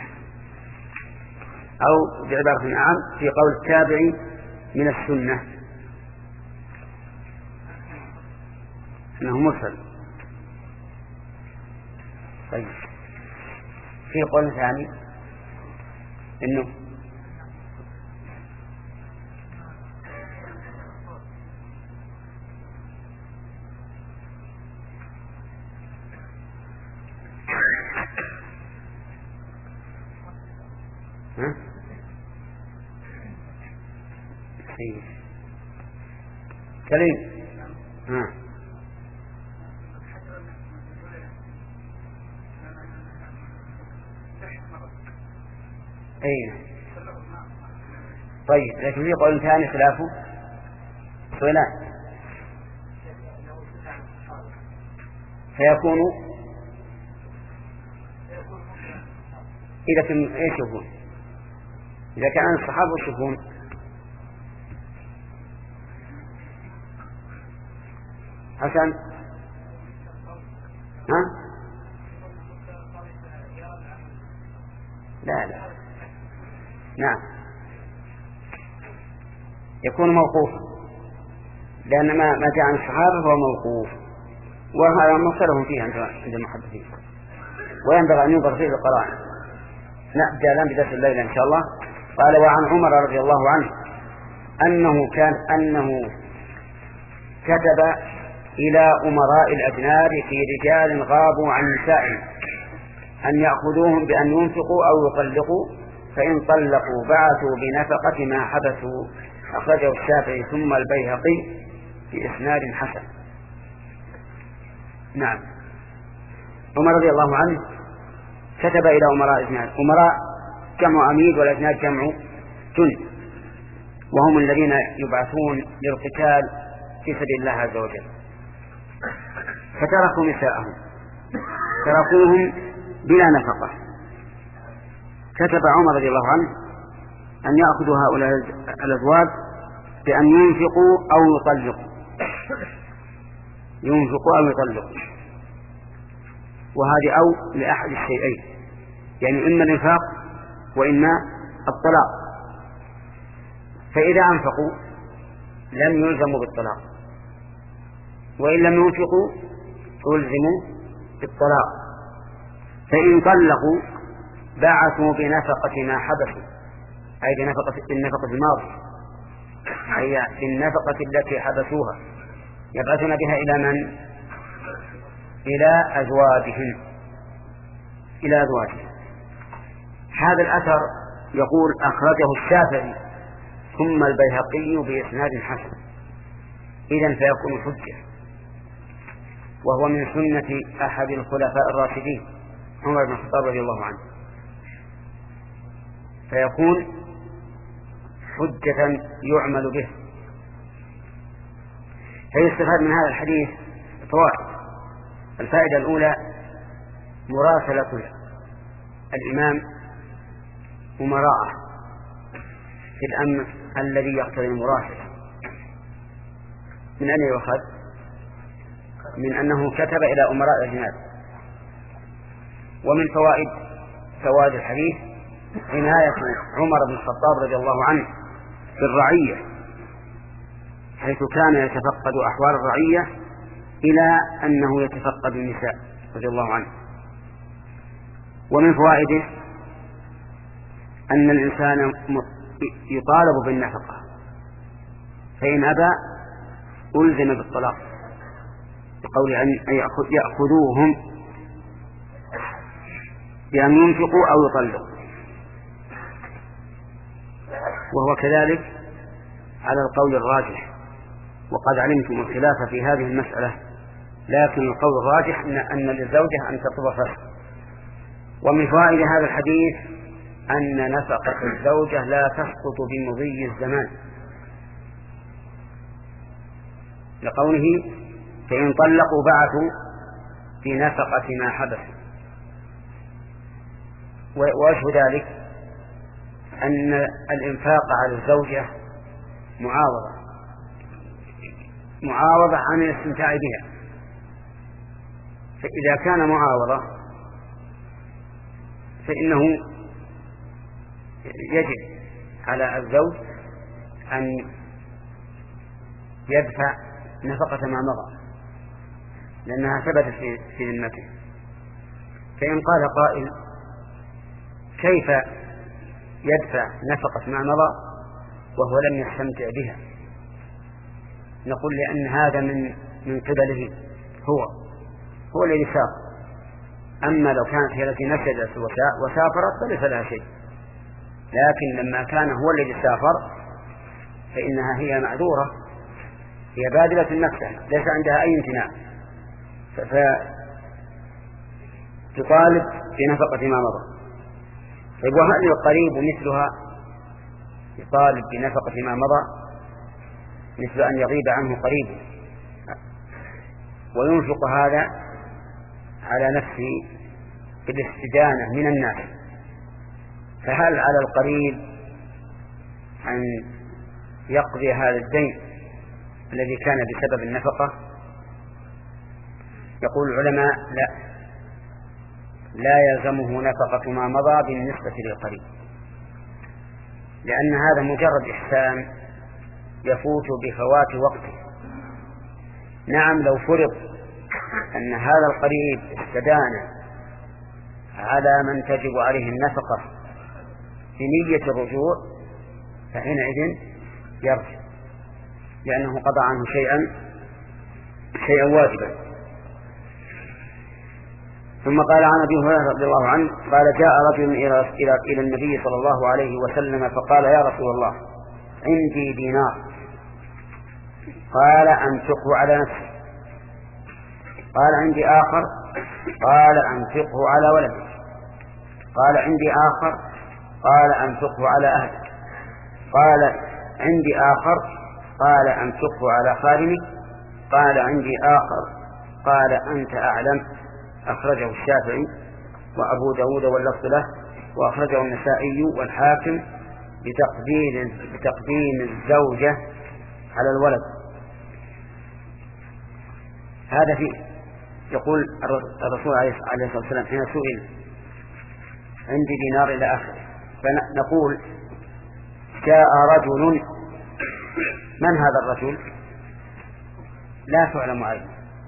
أو بعبارة أعم في قول التابعي من السنة أنه مرسل؟ طيب في قول ثاني إنه ها؟ كريم ها اي. طيب لكن في قول ثاني خلافه سؤالان فيكون إذا كان ايش يكون؟ إذا كان الصحابة يشوفون حسن ها؟ لا لا نعم يكون موقوفا، لأن ما ما جاء عن الصحابة هو موقوف، وهذا مختلف فيه عند المحدثين، وينبغي أن ينظر فيه بالقرائن. نبدأ الآن بدرس الليلة إن شاء الله. قال وعن عمر رضي الله عنه أنه كان أنه كتب إلى أمراء الأجناد في رجال غابوا عن نسائهم أن يأخذوهم بأن ينفقوا أو يطلقوا، فإن طلقوا بعثوا بنفقة ما حدثوا. أخرجه الشافعي ثم البيهقي بإسناد حسن. نعم. عمر رضي الله عنه كتب إلى أمراء الأجناد، أمراء جمع أمير والأجناد جمع جند، وهم الذين يبعثون للقتال في سبيل الله عز وجل، فتركوا نساءهم تركوهم بلا نفقة. كتب عمر رضي الله عنه أن يأخذوا هؤلاء الأزواج بأن ينفقوا أو يطلقوا ينفقوا أو يطلقوا، وهذه أو لأحد الشيئين، يعني إما الإنفاق وإما الطلاق. فإذا أنفقوا لم يلزموا بالطلاق، وإن لم ينفقوا ألزموا بالطلاق. فإن طلقوا بعثوا بنفقة ما حدثوا، أي بنفقة النفقة الماضية، أي النفقة التي حدثوها، يبعثون بها إلى من؟ إلى أزواجهم. إلى أزواجه. هذا الأثر يقول أخرجه الشافعي ثم البيهقي بإسناد حسن، إذن فيكون حجة، وهو من سنة أحد الخلفاء الراشدين عمر بن الخطاب رضي الله عنه، فيكون حجة يعمل به. فيستفاد من هذا الحديث فوائد. الفائدة الأولى مراسلة الإمام أمراءه في الأمر الذي يقتضي المراسلة. من أين يؤخذ؟ من أنه كتب إلى أمراء الجناد. ومن فوائد فوائد الحديث عناية عمر بن الخطاب رضي الله عنه بالرعية، حيث كان يتفقد أحوال الرعية إلى أنه يتفقد النساء رضي الله عنه. ومن فوائده أن الإنسان يطالب بالنفقة، فإن أبى ألزم بالطلاق، بقول أن يأخذوهم بأن ينفقوا أو يطلقوا. وهو كذلك على القول الراجح، وقد علمتم الخلاف في هذه المسألة، لكن القول الراجح أن للزوجة أن تطلب فسخ. ومن فوائد هذا الحديث أن نفقة الزوجة لا تسقط بمضي الزمان، لقوله فإن طلقوا بعثوا في نفقة ما حدث. ووجه ذلك أن الإنفاق على الزوجة معاوضة معاوضة عن الاستمتاع بها، فإذا كان معاوضة فإنه يجب على الزوج أن يدفع نفقة ما مضى، لأنها ثبتت في ذمته. فإن قال قائل كيف يدفع نفقة ما مضى وهو لم يستمتع بها؟ نقول لأن هذا من من قبله، هو هو الذي سافر. أما لو كانت هي التي نشدت وسافرت فليس لها شيء، لكن لما كان هو الذي سافر فإنها هي معذورة، هي باذلة النفس، ليس عندها أي امتناع، فتطالب بنفقة ما مضى. طيب وهل القريب مثلها يطالب بنفقة ما مضى، مثل أن يغيب عنه قريبه وينفق هذا على نفسه بالاستدانة من الناس، فهل على القريب أن يقضي هذا الدين الذي كان بسبب النفقة؟ يقول العلماء لا لا يلزمه نفقة ما مضى بالنسبة للقريب، لأن هذا مجرد إحسان يفوت بفوات وقته. نعم لو فرض أن هذا القريب استدان على من تجب عليه النفقة بنية الرجوع فحينئذ يرجع، لأنه قضى عنه شيئا شيئا واجبا. ثم قال عن أبي هريرة رضي الله عنه قال جاء رجل إلى إلى إلى النبي صلى الله عليه وسلم فقال يا رسول الله عندي دينار، قال أنفقه على نفسي. قال عندي آخر، قال أنفقه على ولدك. قال عندي آخر، قال أنفقه على أهلك. قال عندي آخر، قال أنفقه على خادمك. قال عندي آخر، قال أنت أعلم. أخرجه الشافعي وأبو داود واللفظ له، وأخرجه النسائي والحاكم بتقديم بتقديم الزوجة على الولد. هذا فيه يقول الرسول عليه الصلاة والسلام حين سئل عندي دينار إلى آخره، فنقول جاء رجل، من هذا الرجل؟ لا تعلم عينه،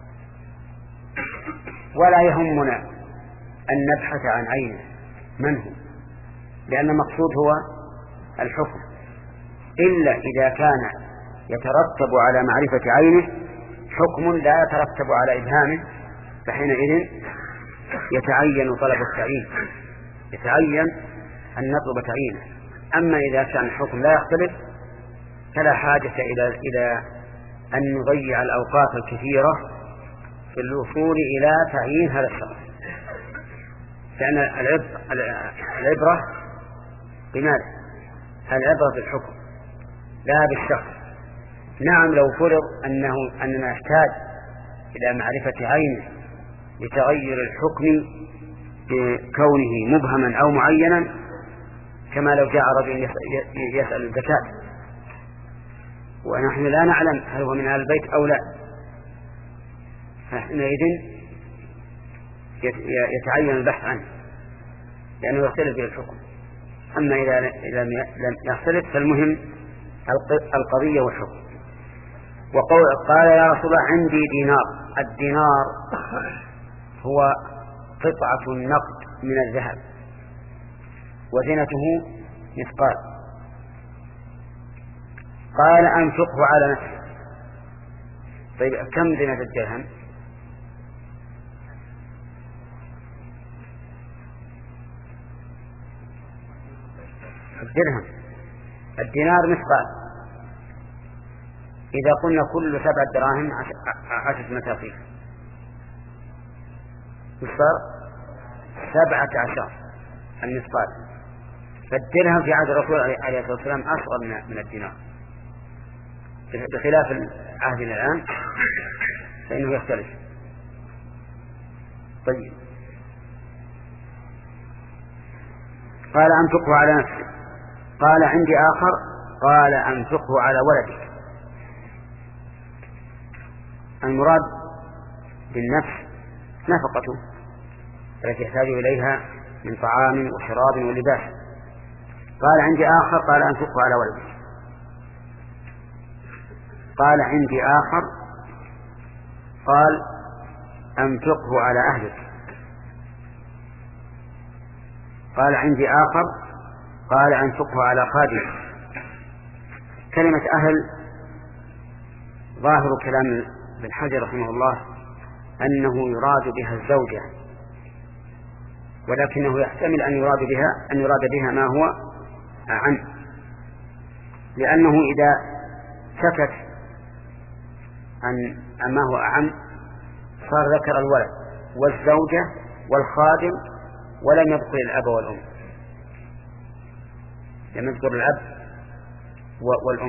ولا يهمنا أن نبحث عن عينه من هو، لأن المقصود هو الحكم، إلا إذا كان يترتب على معرفة عينه حكم لا يترتب على إبهامه، فحينئذ يتعين طلب التعيين، يتعين أن نطلب تعيينه. أما إذا كان الحكم لا يختلف فلا حاجة إلى إلى أن نضيع الأوقات الكثيرة في الوصول إلى تعيين هذا الشخص، لأن العبرة بماذا؟ العبرة بالحكم لا بالشخص. نعم لو فرض أنه أننا نحتاج إلى معرفة عينه لتغير الحكم بكونه مبهما أو معينا، كما لو جاء رجل يسأل الزكاة ونحن لا نعلم هل هو من أهل البيت أو لا، فحينئذ يتعين البحث عنه لأنه يختلف به الحكم. أما إذا لم يختلف فالمهم القضية والحكم. وقال قال يا رسول الله عندي دينار. الدينار هو قطعة النقد من الذهب وزنته مثقال. قال أنفقه على نفسه. طيب كم زنة الدرهم؟ الدرهم الدينار مثقال. إذا قلنا كل سبعة دراهم عشرة متاقيل صار سبعة عشر المثقال. فالدرهم في عهد الرسول عليه الصلاة والسلام أصغر من الدينار، بخلاف العهد الآن فإنه يختلف. طيب قال أنفقه على نفسه. قال عندي آخر قال أنفقه على ولدك. المراد بالنفس نفقته التي يحتاج إليها من طعام وشراب ولباس. قال عندي آخر قال أنفقه على ولدك. قال عندي آخر قال أنفقه على أهلك. قال عندي آخر قال أنفقه على خادمك. كلمة أهل ظاهر كلام ابن حجر رحمه الله أنه يراد بها الزوجة، ولكنه يحتمل أن يراد بها أن يراد بها ما هو أعم، لأنه إذا سكت عن ما هو أعم صار ذكر الولد والزوجة والخادم ولم يذكر الأب والأم، لم يذكر الأب والأم.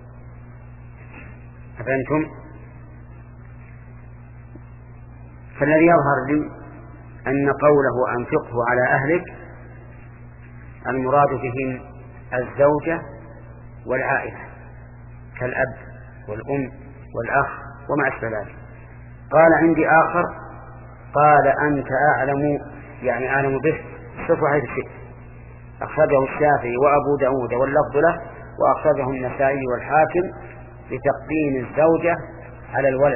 أفهمتم؟ فالذي يظهر لي أن قوله أنفقه على أهلك المراد بهم الزوجة والعائلة كالأب والأم والأخ وما أشبه ذلك. قال عندي آخر قال أنت أعلم يعني أعلم به شوفوا حيث الشيء. أخرجه الشافعي وأبو داود واللفظ له، وأخرجه النسائي والحاكم بتقديم الزوجة على الولد.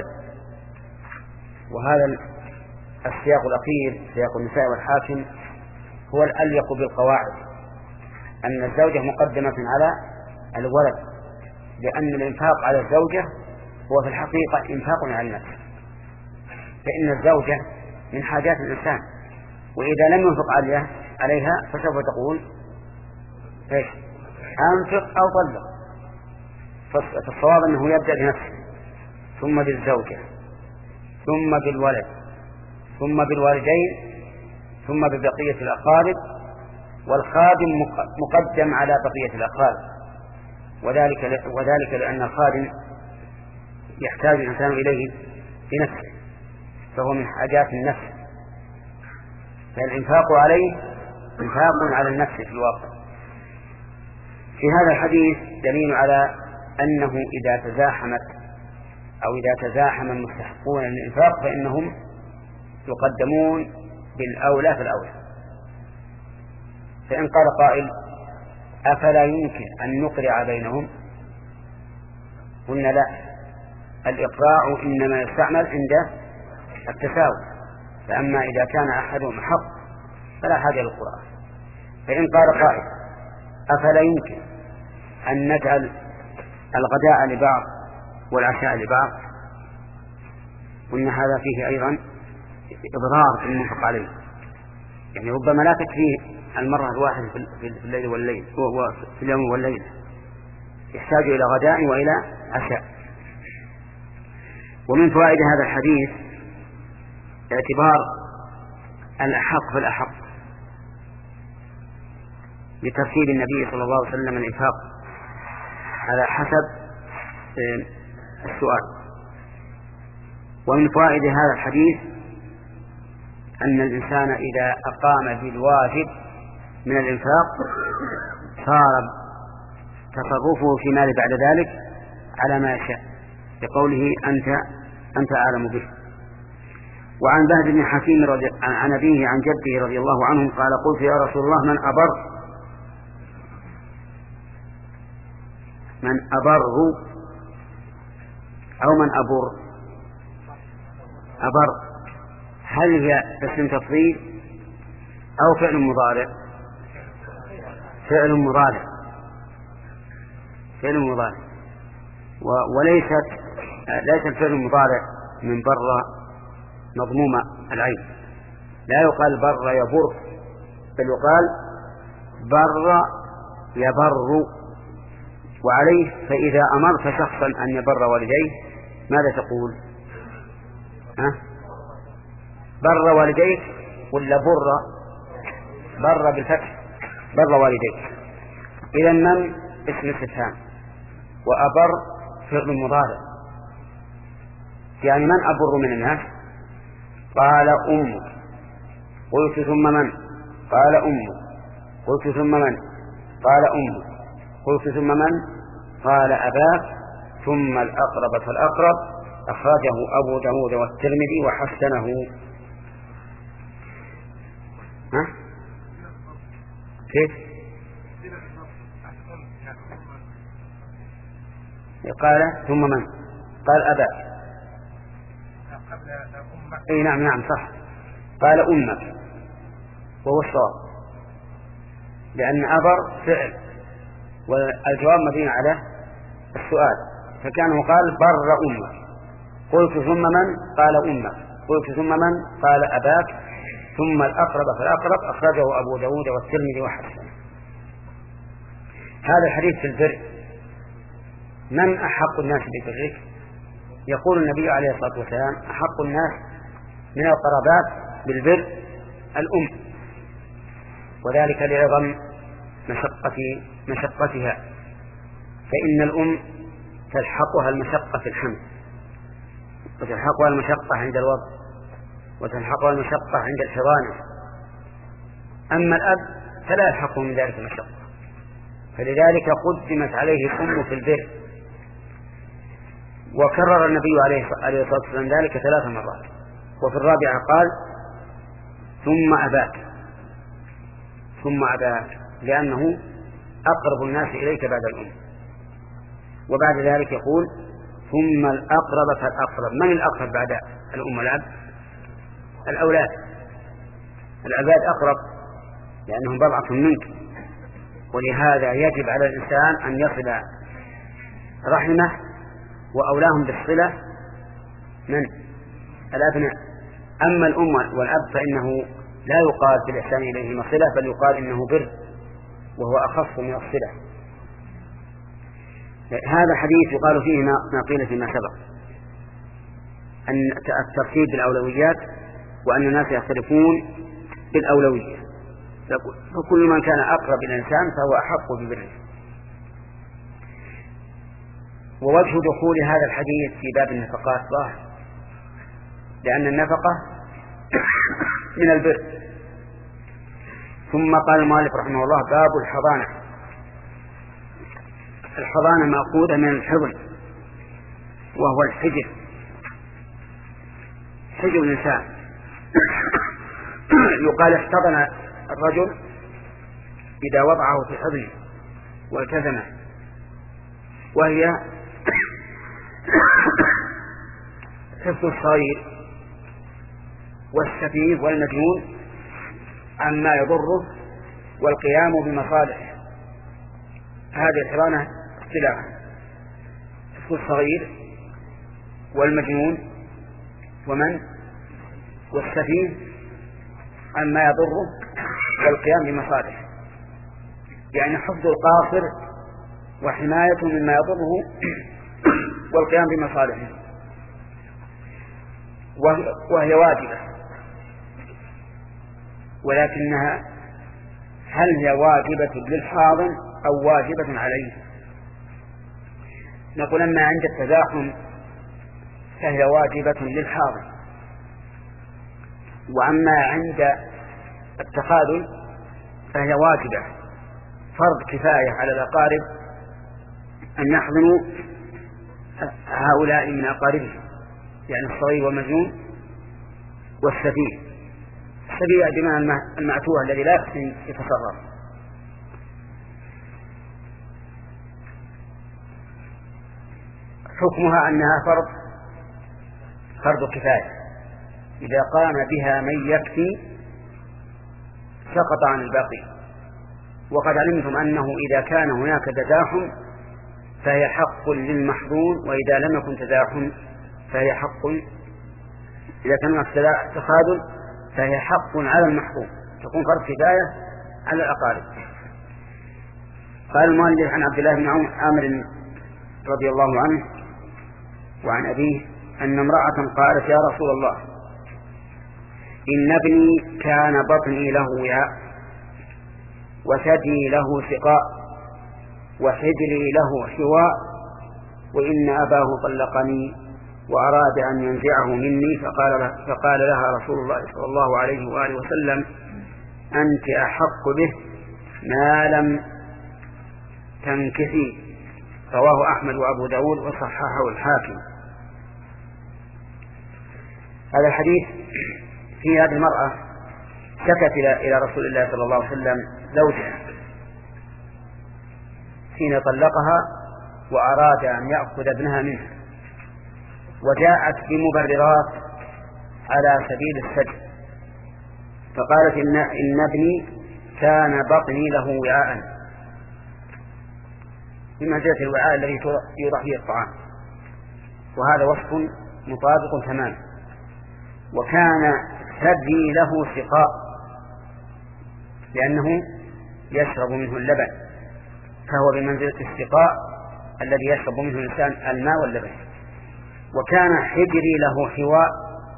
وهذا السياق الأخير سياق النسائي والحاكم هو الأليق بالقواعد، أن الزوجة مقدمة على الولد، لأن الإنفاق على الزوجة هو في الحقيقة إنفاق على النفس، فإن الزوجة من حاجات الإنسان، وإذا لم ينفق عليها فسوف تقول إيش؟ أنفق أو طلق. فالصواب أنه يبدأ بنفسه ثم بالزوجة ثم بالولد ثم بالوالدين ثم ببقية الأقارب، والخادم مقدم على بقية الأقارب، وذلك وذلك لأن الخادم يحتاج الإنسان إليه بنفسه، فهو من حاجات النفس، فالإنفاق عليه إنفاق على النفس في الواقع. في هذا الحديث دليل على أنه إذا تزاحمت أو إذا تزاحم المستحقون للإنفاق فإنهم يقدمون بالأولى في الأولى. فإن قال قائل أفلا يمكن أن نقرع بينهم؟ قلنا لا، الإقراع إنما يستعمل عند التساوي، فأما إذا كان أحدهم حق فلا حاجة للقراءة. فإن قال قائل أفلا يمكن أن نجعل الغداء لبعض والعشاء لبعض؟ قلنا هذا فيه أيضا إضرار في المنفق عليه، يعني ربما لا تكفيه المرة الواحدة في الليل والليل في اليوم والليل، يحتاج إلى غداء وإلى عشاء. ومن فوائد هذا الحديث اعتبار الأحق فالأحق لترتيب النبي صلى الله عليه وسلم الإنفاق على حسب السؤال. ومن فوائد هذا الحديث أن الإنسان إذا أقام بالواجب من الإنفاق صار تصرفه في ماله بعد ذلك على ما يشاء، لقوله أنت أنت أعلم به. وعن بهز بن حكيم رضي عن أبيه عن جده رضي الله عنه قال قلت يا رسول الله من أبر من أبر أو من أبر أبر هل هي اسم تفضيل أو فعل مضارع؟ فعل مضارع فعل مضارع وليست ليس الفعل المضارع من بر مضموم العين، لا يقال بر يبر بل يقال بر يبر. وعليه فإذا أمرت شخصا أن يبر والديه ماذا تقول؟ ها؟ بر والديك ولا بر؟ بر بالفتح بر والديك. إذا من اسم استفهام وأبر فعل مضارع، يعني من أبر من الناس؟ قال أمك. قلت ثم من؟ قال أمك. قلت ثم من؟ قال أمك. قلت ثم من؟ قال أباك. ثم الأقرب فالأقرب. أخرجه أبو داود والترمذي وحسنه. ها؟ كيف؟ قال ثم من؟ قال أباك. اي نعم نعم صح، قال أمك وهو الصواب، لأن أبر فعل والجواب مبني على السؤال، فكان قال بر أمك. قلت ثم من؟ قال أمك. قلت ثم من؟ قال أباك. ثم الأقرب فالأقرب. أخرجه أبو داود والترمذي وحسنه. هذا الحديث في البر. من أحق الناس ببرك؟ يقول النبي عليه الصلاة والسلام أحق الناس من القرابات بالبر الأم، وذلك لعظم مشقة مشقتها، فإن الأم تلحقها المشقة في الحمل، وتلحقها المشقة عند الوضع، وتلحقها المشقة عند الحضانة. أما الأب فلا يلحقه من ذلك المشقة، فلذلك قدمت عليه الأم في البر. وكرر النبي عليه الصلاة والسلام ذلك ثلاث مرات، وفي الرابعة قال ثم أباك. ثم أباك لأنه أقرب الناس إليك بعد الأم. وبعد ذلك يقول ثم الأقرب فالأقرب. من الأقرب بعد الأم والأب؟ الأولاد. الأولاد أقرب لأنهم بضعة منك، ولهذا يجب على الإنسان أن يصل رحمه وأولاهم بالصلة من الأبناء. أما الأم والأب فإنه لا يقال في الإحسان إليهما صلة، بل يقال إنه بر، وهو أخف من الصلة. هذا حديث يقال فيه ما قيل فيما سبق، أن الترتيب بالأولويات، وأن الناس يختلفون بالأولوية، فكل من كان أقرب إلى الإنسان فهو أحق ببره. ووجه دخول هذا الحديث في باب النفقات ظاهر، لأن النفقة من البر. ثم قال المؤلف رحمه الله باب الحضانة. الحضانة مأخوذة من الحضن، وهو الحجر، حجر الإنسان. يقال احتضن الرجل إذا وضعه في حضنه والتزمه، وهي حفظ الصغير والسفيه والمجنون عما يضره والقيام بمصالحه. هذه الحضانة اصطلاحا حفظ الصغير والمجنون ومن والسفيه عما يضره والقيام بمصالحه، يعني حفظ القاصر وحمايته مما يضره والقيام بمصالحه، وهي واجبة. ولكنها هل هي واجبة للحاضن أو واجبة عليه؟ نقول أما عند التزاحم فهي واجبة للحاضن، وأما عند التخاذل فهي واجبة فرض كفاية على الأقارب أن يحضنوا هؤلاء من أقاربهم، يعني الصغير والمجنون والسفيه. السفيه بمعنى المعتوه الذي لا يحسن يتصرف. حكمها أنها فرض فرض كفاية، إذا قام بها من يكفي سقط عن الباقي. وقد علمتم أنه إذا كان هناك تزاحم فهي حق للمحظون، وإذا لم يكن تزاحم فهي حق، إذا كان هناك تخاذل فهي حق على المحظون، تكون فرض كفاية على الأقارب. قال المؤلف عن عبد الله بن عامر رضي الله عنه وعن أبيه أن امرأة قالت: يا رسول الله، إن ابني كان بطني له وعاء وثدي له سقاء وحجري له حواء، وإن أباه طلقني وأراد أن ينزعه مني، فقال, فقال لها رسول الله صلى الله عليه وآله وسلم: أنت أحق به ما لم تنكثي. رواه أحمد وأبو داود وصححه الحاكم. هذا الحديث في هذه المرأة شكت إلى رسول الله صلى الله عليه وسلم زوجها حين طلقها وأراد أن يأخذ ابنها منها، وجاءت بمبررات على سبيل السجن، فقالت: إن, إن ابني كان بطني له وعاء، بمنزلة الوعاء الذي يوضع فيه الطعام، وهذا وصف مطابق تماما. وكان ثدي له سقاء لأنه يشرب منه اللبن، فهو بمنزلة السقاء الذي يشرب منه الإنسان الماء واللبن. وكان حجري له حواء،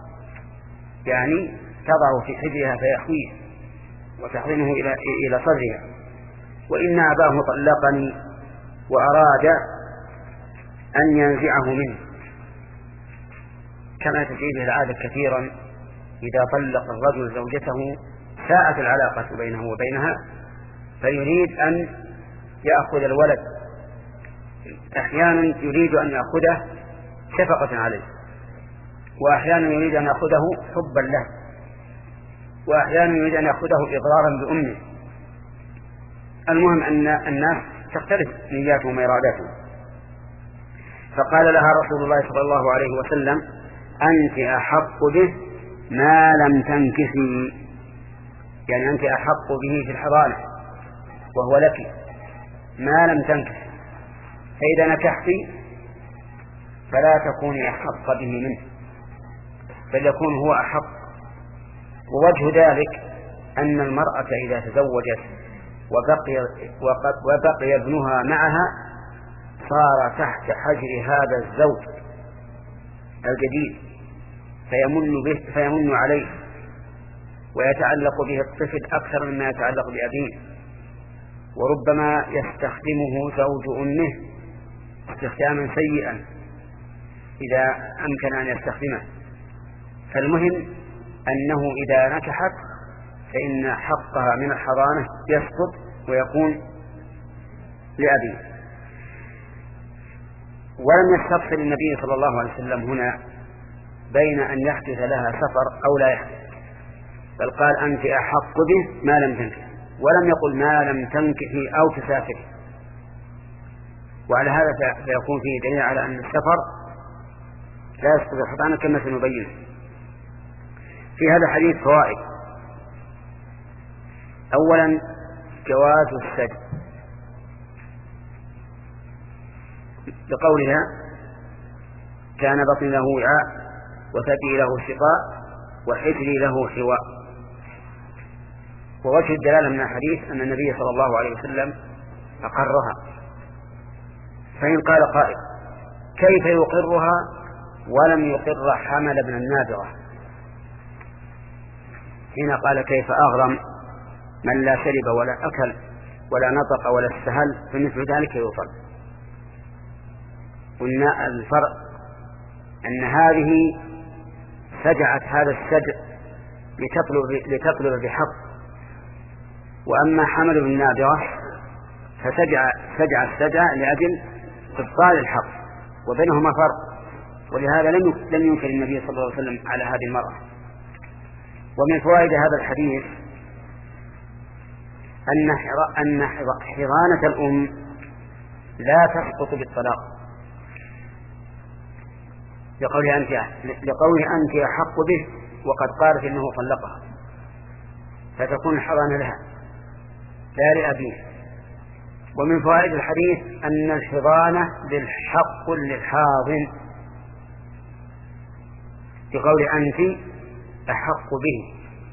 يعني تضع في حجرها فيحويه وتحضنه إلى إلى صدرها. وإن أباه طلقني وأراد أن ينزعه منه، كما تجري به العادة كثيرا، إذا طلق الرجل زوجته ساءت العلاقة بينه وبينها فيريد أن يأخذ الولد، أحيانا يريد أن يأخذه شفقة عليه، وأحيانا يريد أن يأخذه حبا له، وأحيانا يريد أن يأخذه إضرارا بأمه. المهم أن الناس تختلف نياتهم وإراداتهم. فقال لها رسول الله صلى الله عليه وسلم: أنت أحق به ما لم تنكثي، يعني أنت أحق به في الحضانة وهو لك ما لم تنكث، فإذا نكحت فلا تكوني أحق به منه، بل يكون هو أحق. ووجه ذلك أن المرأة إذا تزوجت وبقي, وبقي ابنها معها صار تحت حجر هذا الزوج الجديد، فيمن به فيمن عليه ويتعلق به الطفل أكثر مما يتعلق بأبيه، وربما يستخدمه زوج أمه استخداما سيئا إذا أمكن أن يستخدمه. فالمهم أنه إذا نكحت فإن حقها من الحضانة يسقط ويكون لأبيه. ولم يستفصل النبي صلى الله عليه وسلم هنا بين أن يحدث لها سفر أو لا يحدث، بل قال: أنت أحق به ما لم تنكح، ولم يقل ما لم تنكحي أو تسافري. وعلى هذا فيكون فيه دليل على أن السفر لا يسقط الحضانة كما سنبين. في هذا الحديث فوائد: أولا جواز السجن بقولها: كان بطني له وعاء وثدي له شقاء وحجري له حواء. ووجه الدلالة من الحديث أن النبي صلى الله عليه وسلم أقرها. فإن قال قائل كيف يقرها ولم يقر حمل بن النابغة؟ حين قال كيف أغرم من لا شرب ولا أكل ولا نطق ولا استهل فمثل ذلك يقر. قلنا الفرق أن هذه سجعت هذا السجع لتطلب, لتطلب بحق، وأما حمل بن النابغة فسجع سجع السجع لأجل إبطال الحق، وبينهما فرق. ولهذا لم لم ينكر النبي صلى الله عليه وسلم على هذه المرأة. ومن فوائد هذا الحديث أن أن حضانة الأم لا تسقط بالطلاق، لقوله أنت لقوله أنت أحق به، وقد قالت إنه طلقها، فتكون الحضانة لها لا لأبيه. ومن فوائد الحديث أن الحضانة للحق للحاضن، بقول أنت أحق به،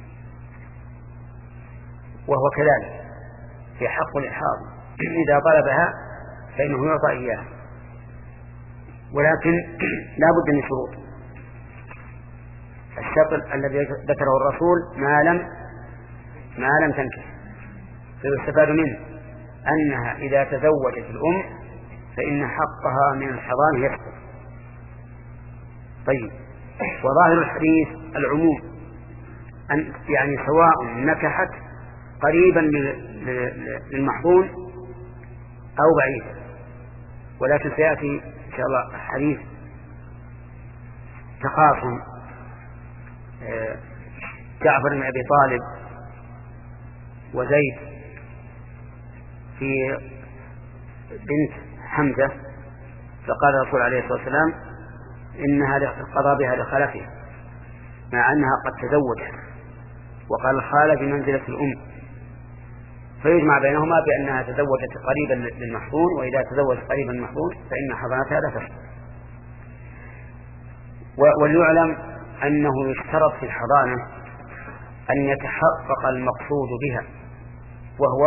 وهو كذلك في حق للحاضن، إذا طلبها فإنه يعطى إياها، ولكن لا بد من شروط. الشرط الذي ذكره الرسول ما لم ما لم تنكح، فيستفاد منه أنها إذا تزوجت الأم فإن حقها من الحضانة يسقط. طيب، وظاهر الحديث العموم، أن يعني سواء نكحت قريبا للمحظون أو بعيدا. ولكن سيأتي إن شاء الله حديث تخاصم جعفر بن أبي طالب وزيد في بنت حمزة، فقال الرسول عليه الصلاة والسلام إنها قضى بها لخلفها مع أنها قد تزوجت، وقال الخالة بمنزلة الأم، فيجمع بينهما بأنها تزوجت قريبا للمحظون، وإذا تزوجت قريبا للمحظون فإن حضانتها لا تسقط. وليعلم أنه يشترط في الحضانة أن يتحقق المقصود بها، وهو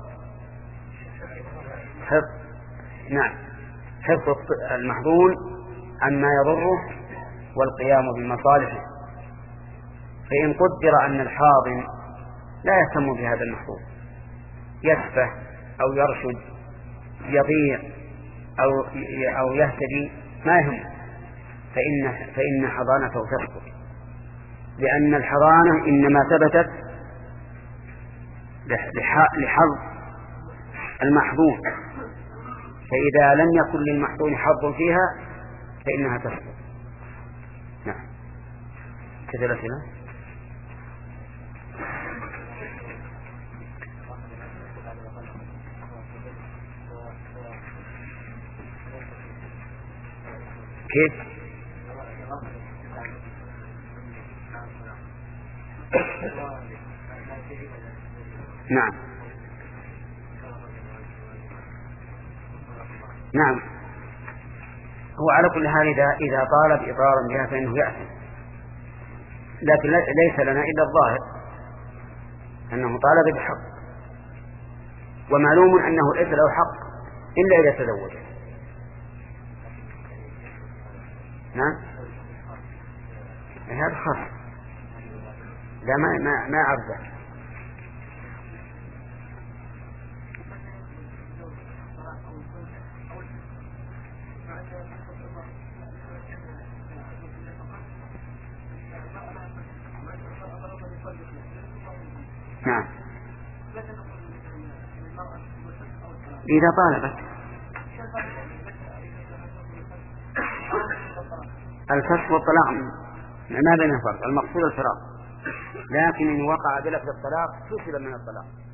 حفظ نعم حفظ المحظون عما يضره والقيام بمصالحه. فإن قدر أن الحاضن لا يهتم بهذا المحظون، يسفه أو يرشد، يضيع أو أو يهتدي، ما يهم، فإن فإن حضانته تسقط، لأن الحضانة إنما ثبتت لحظ المحظون، فإذا لم يكن للمحظون حظ فيها فإنها تسقط. نعم. كذا الأسئلة. كيف؟ نعم نعم هو على كل حال إذا إذا طالب إضرارا بها فإنه يأثم، لكن ليس لنا إلا الظاهر أنه طالب بحق، ومعلوم أنه ليس له حق إلا إذا تزوج. نعم هذا خاص، لا ما ما ما أعرفه. نعم إذا طالبت الفسخ والطلاق ما بين فرق، المقصود الفراق، لكن إن وقع بلفظ الطلاق فسل من الطلاق.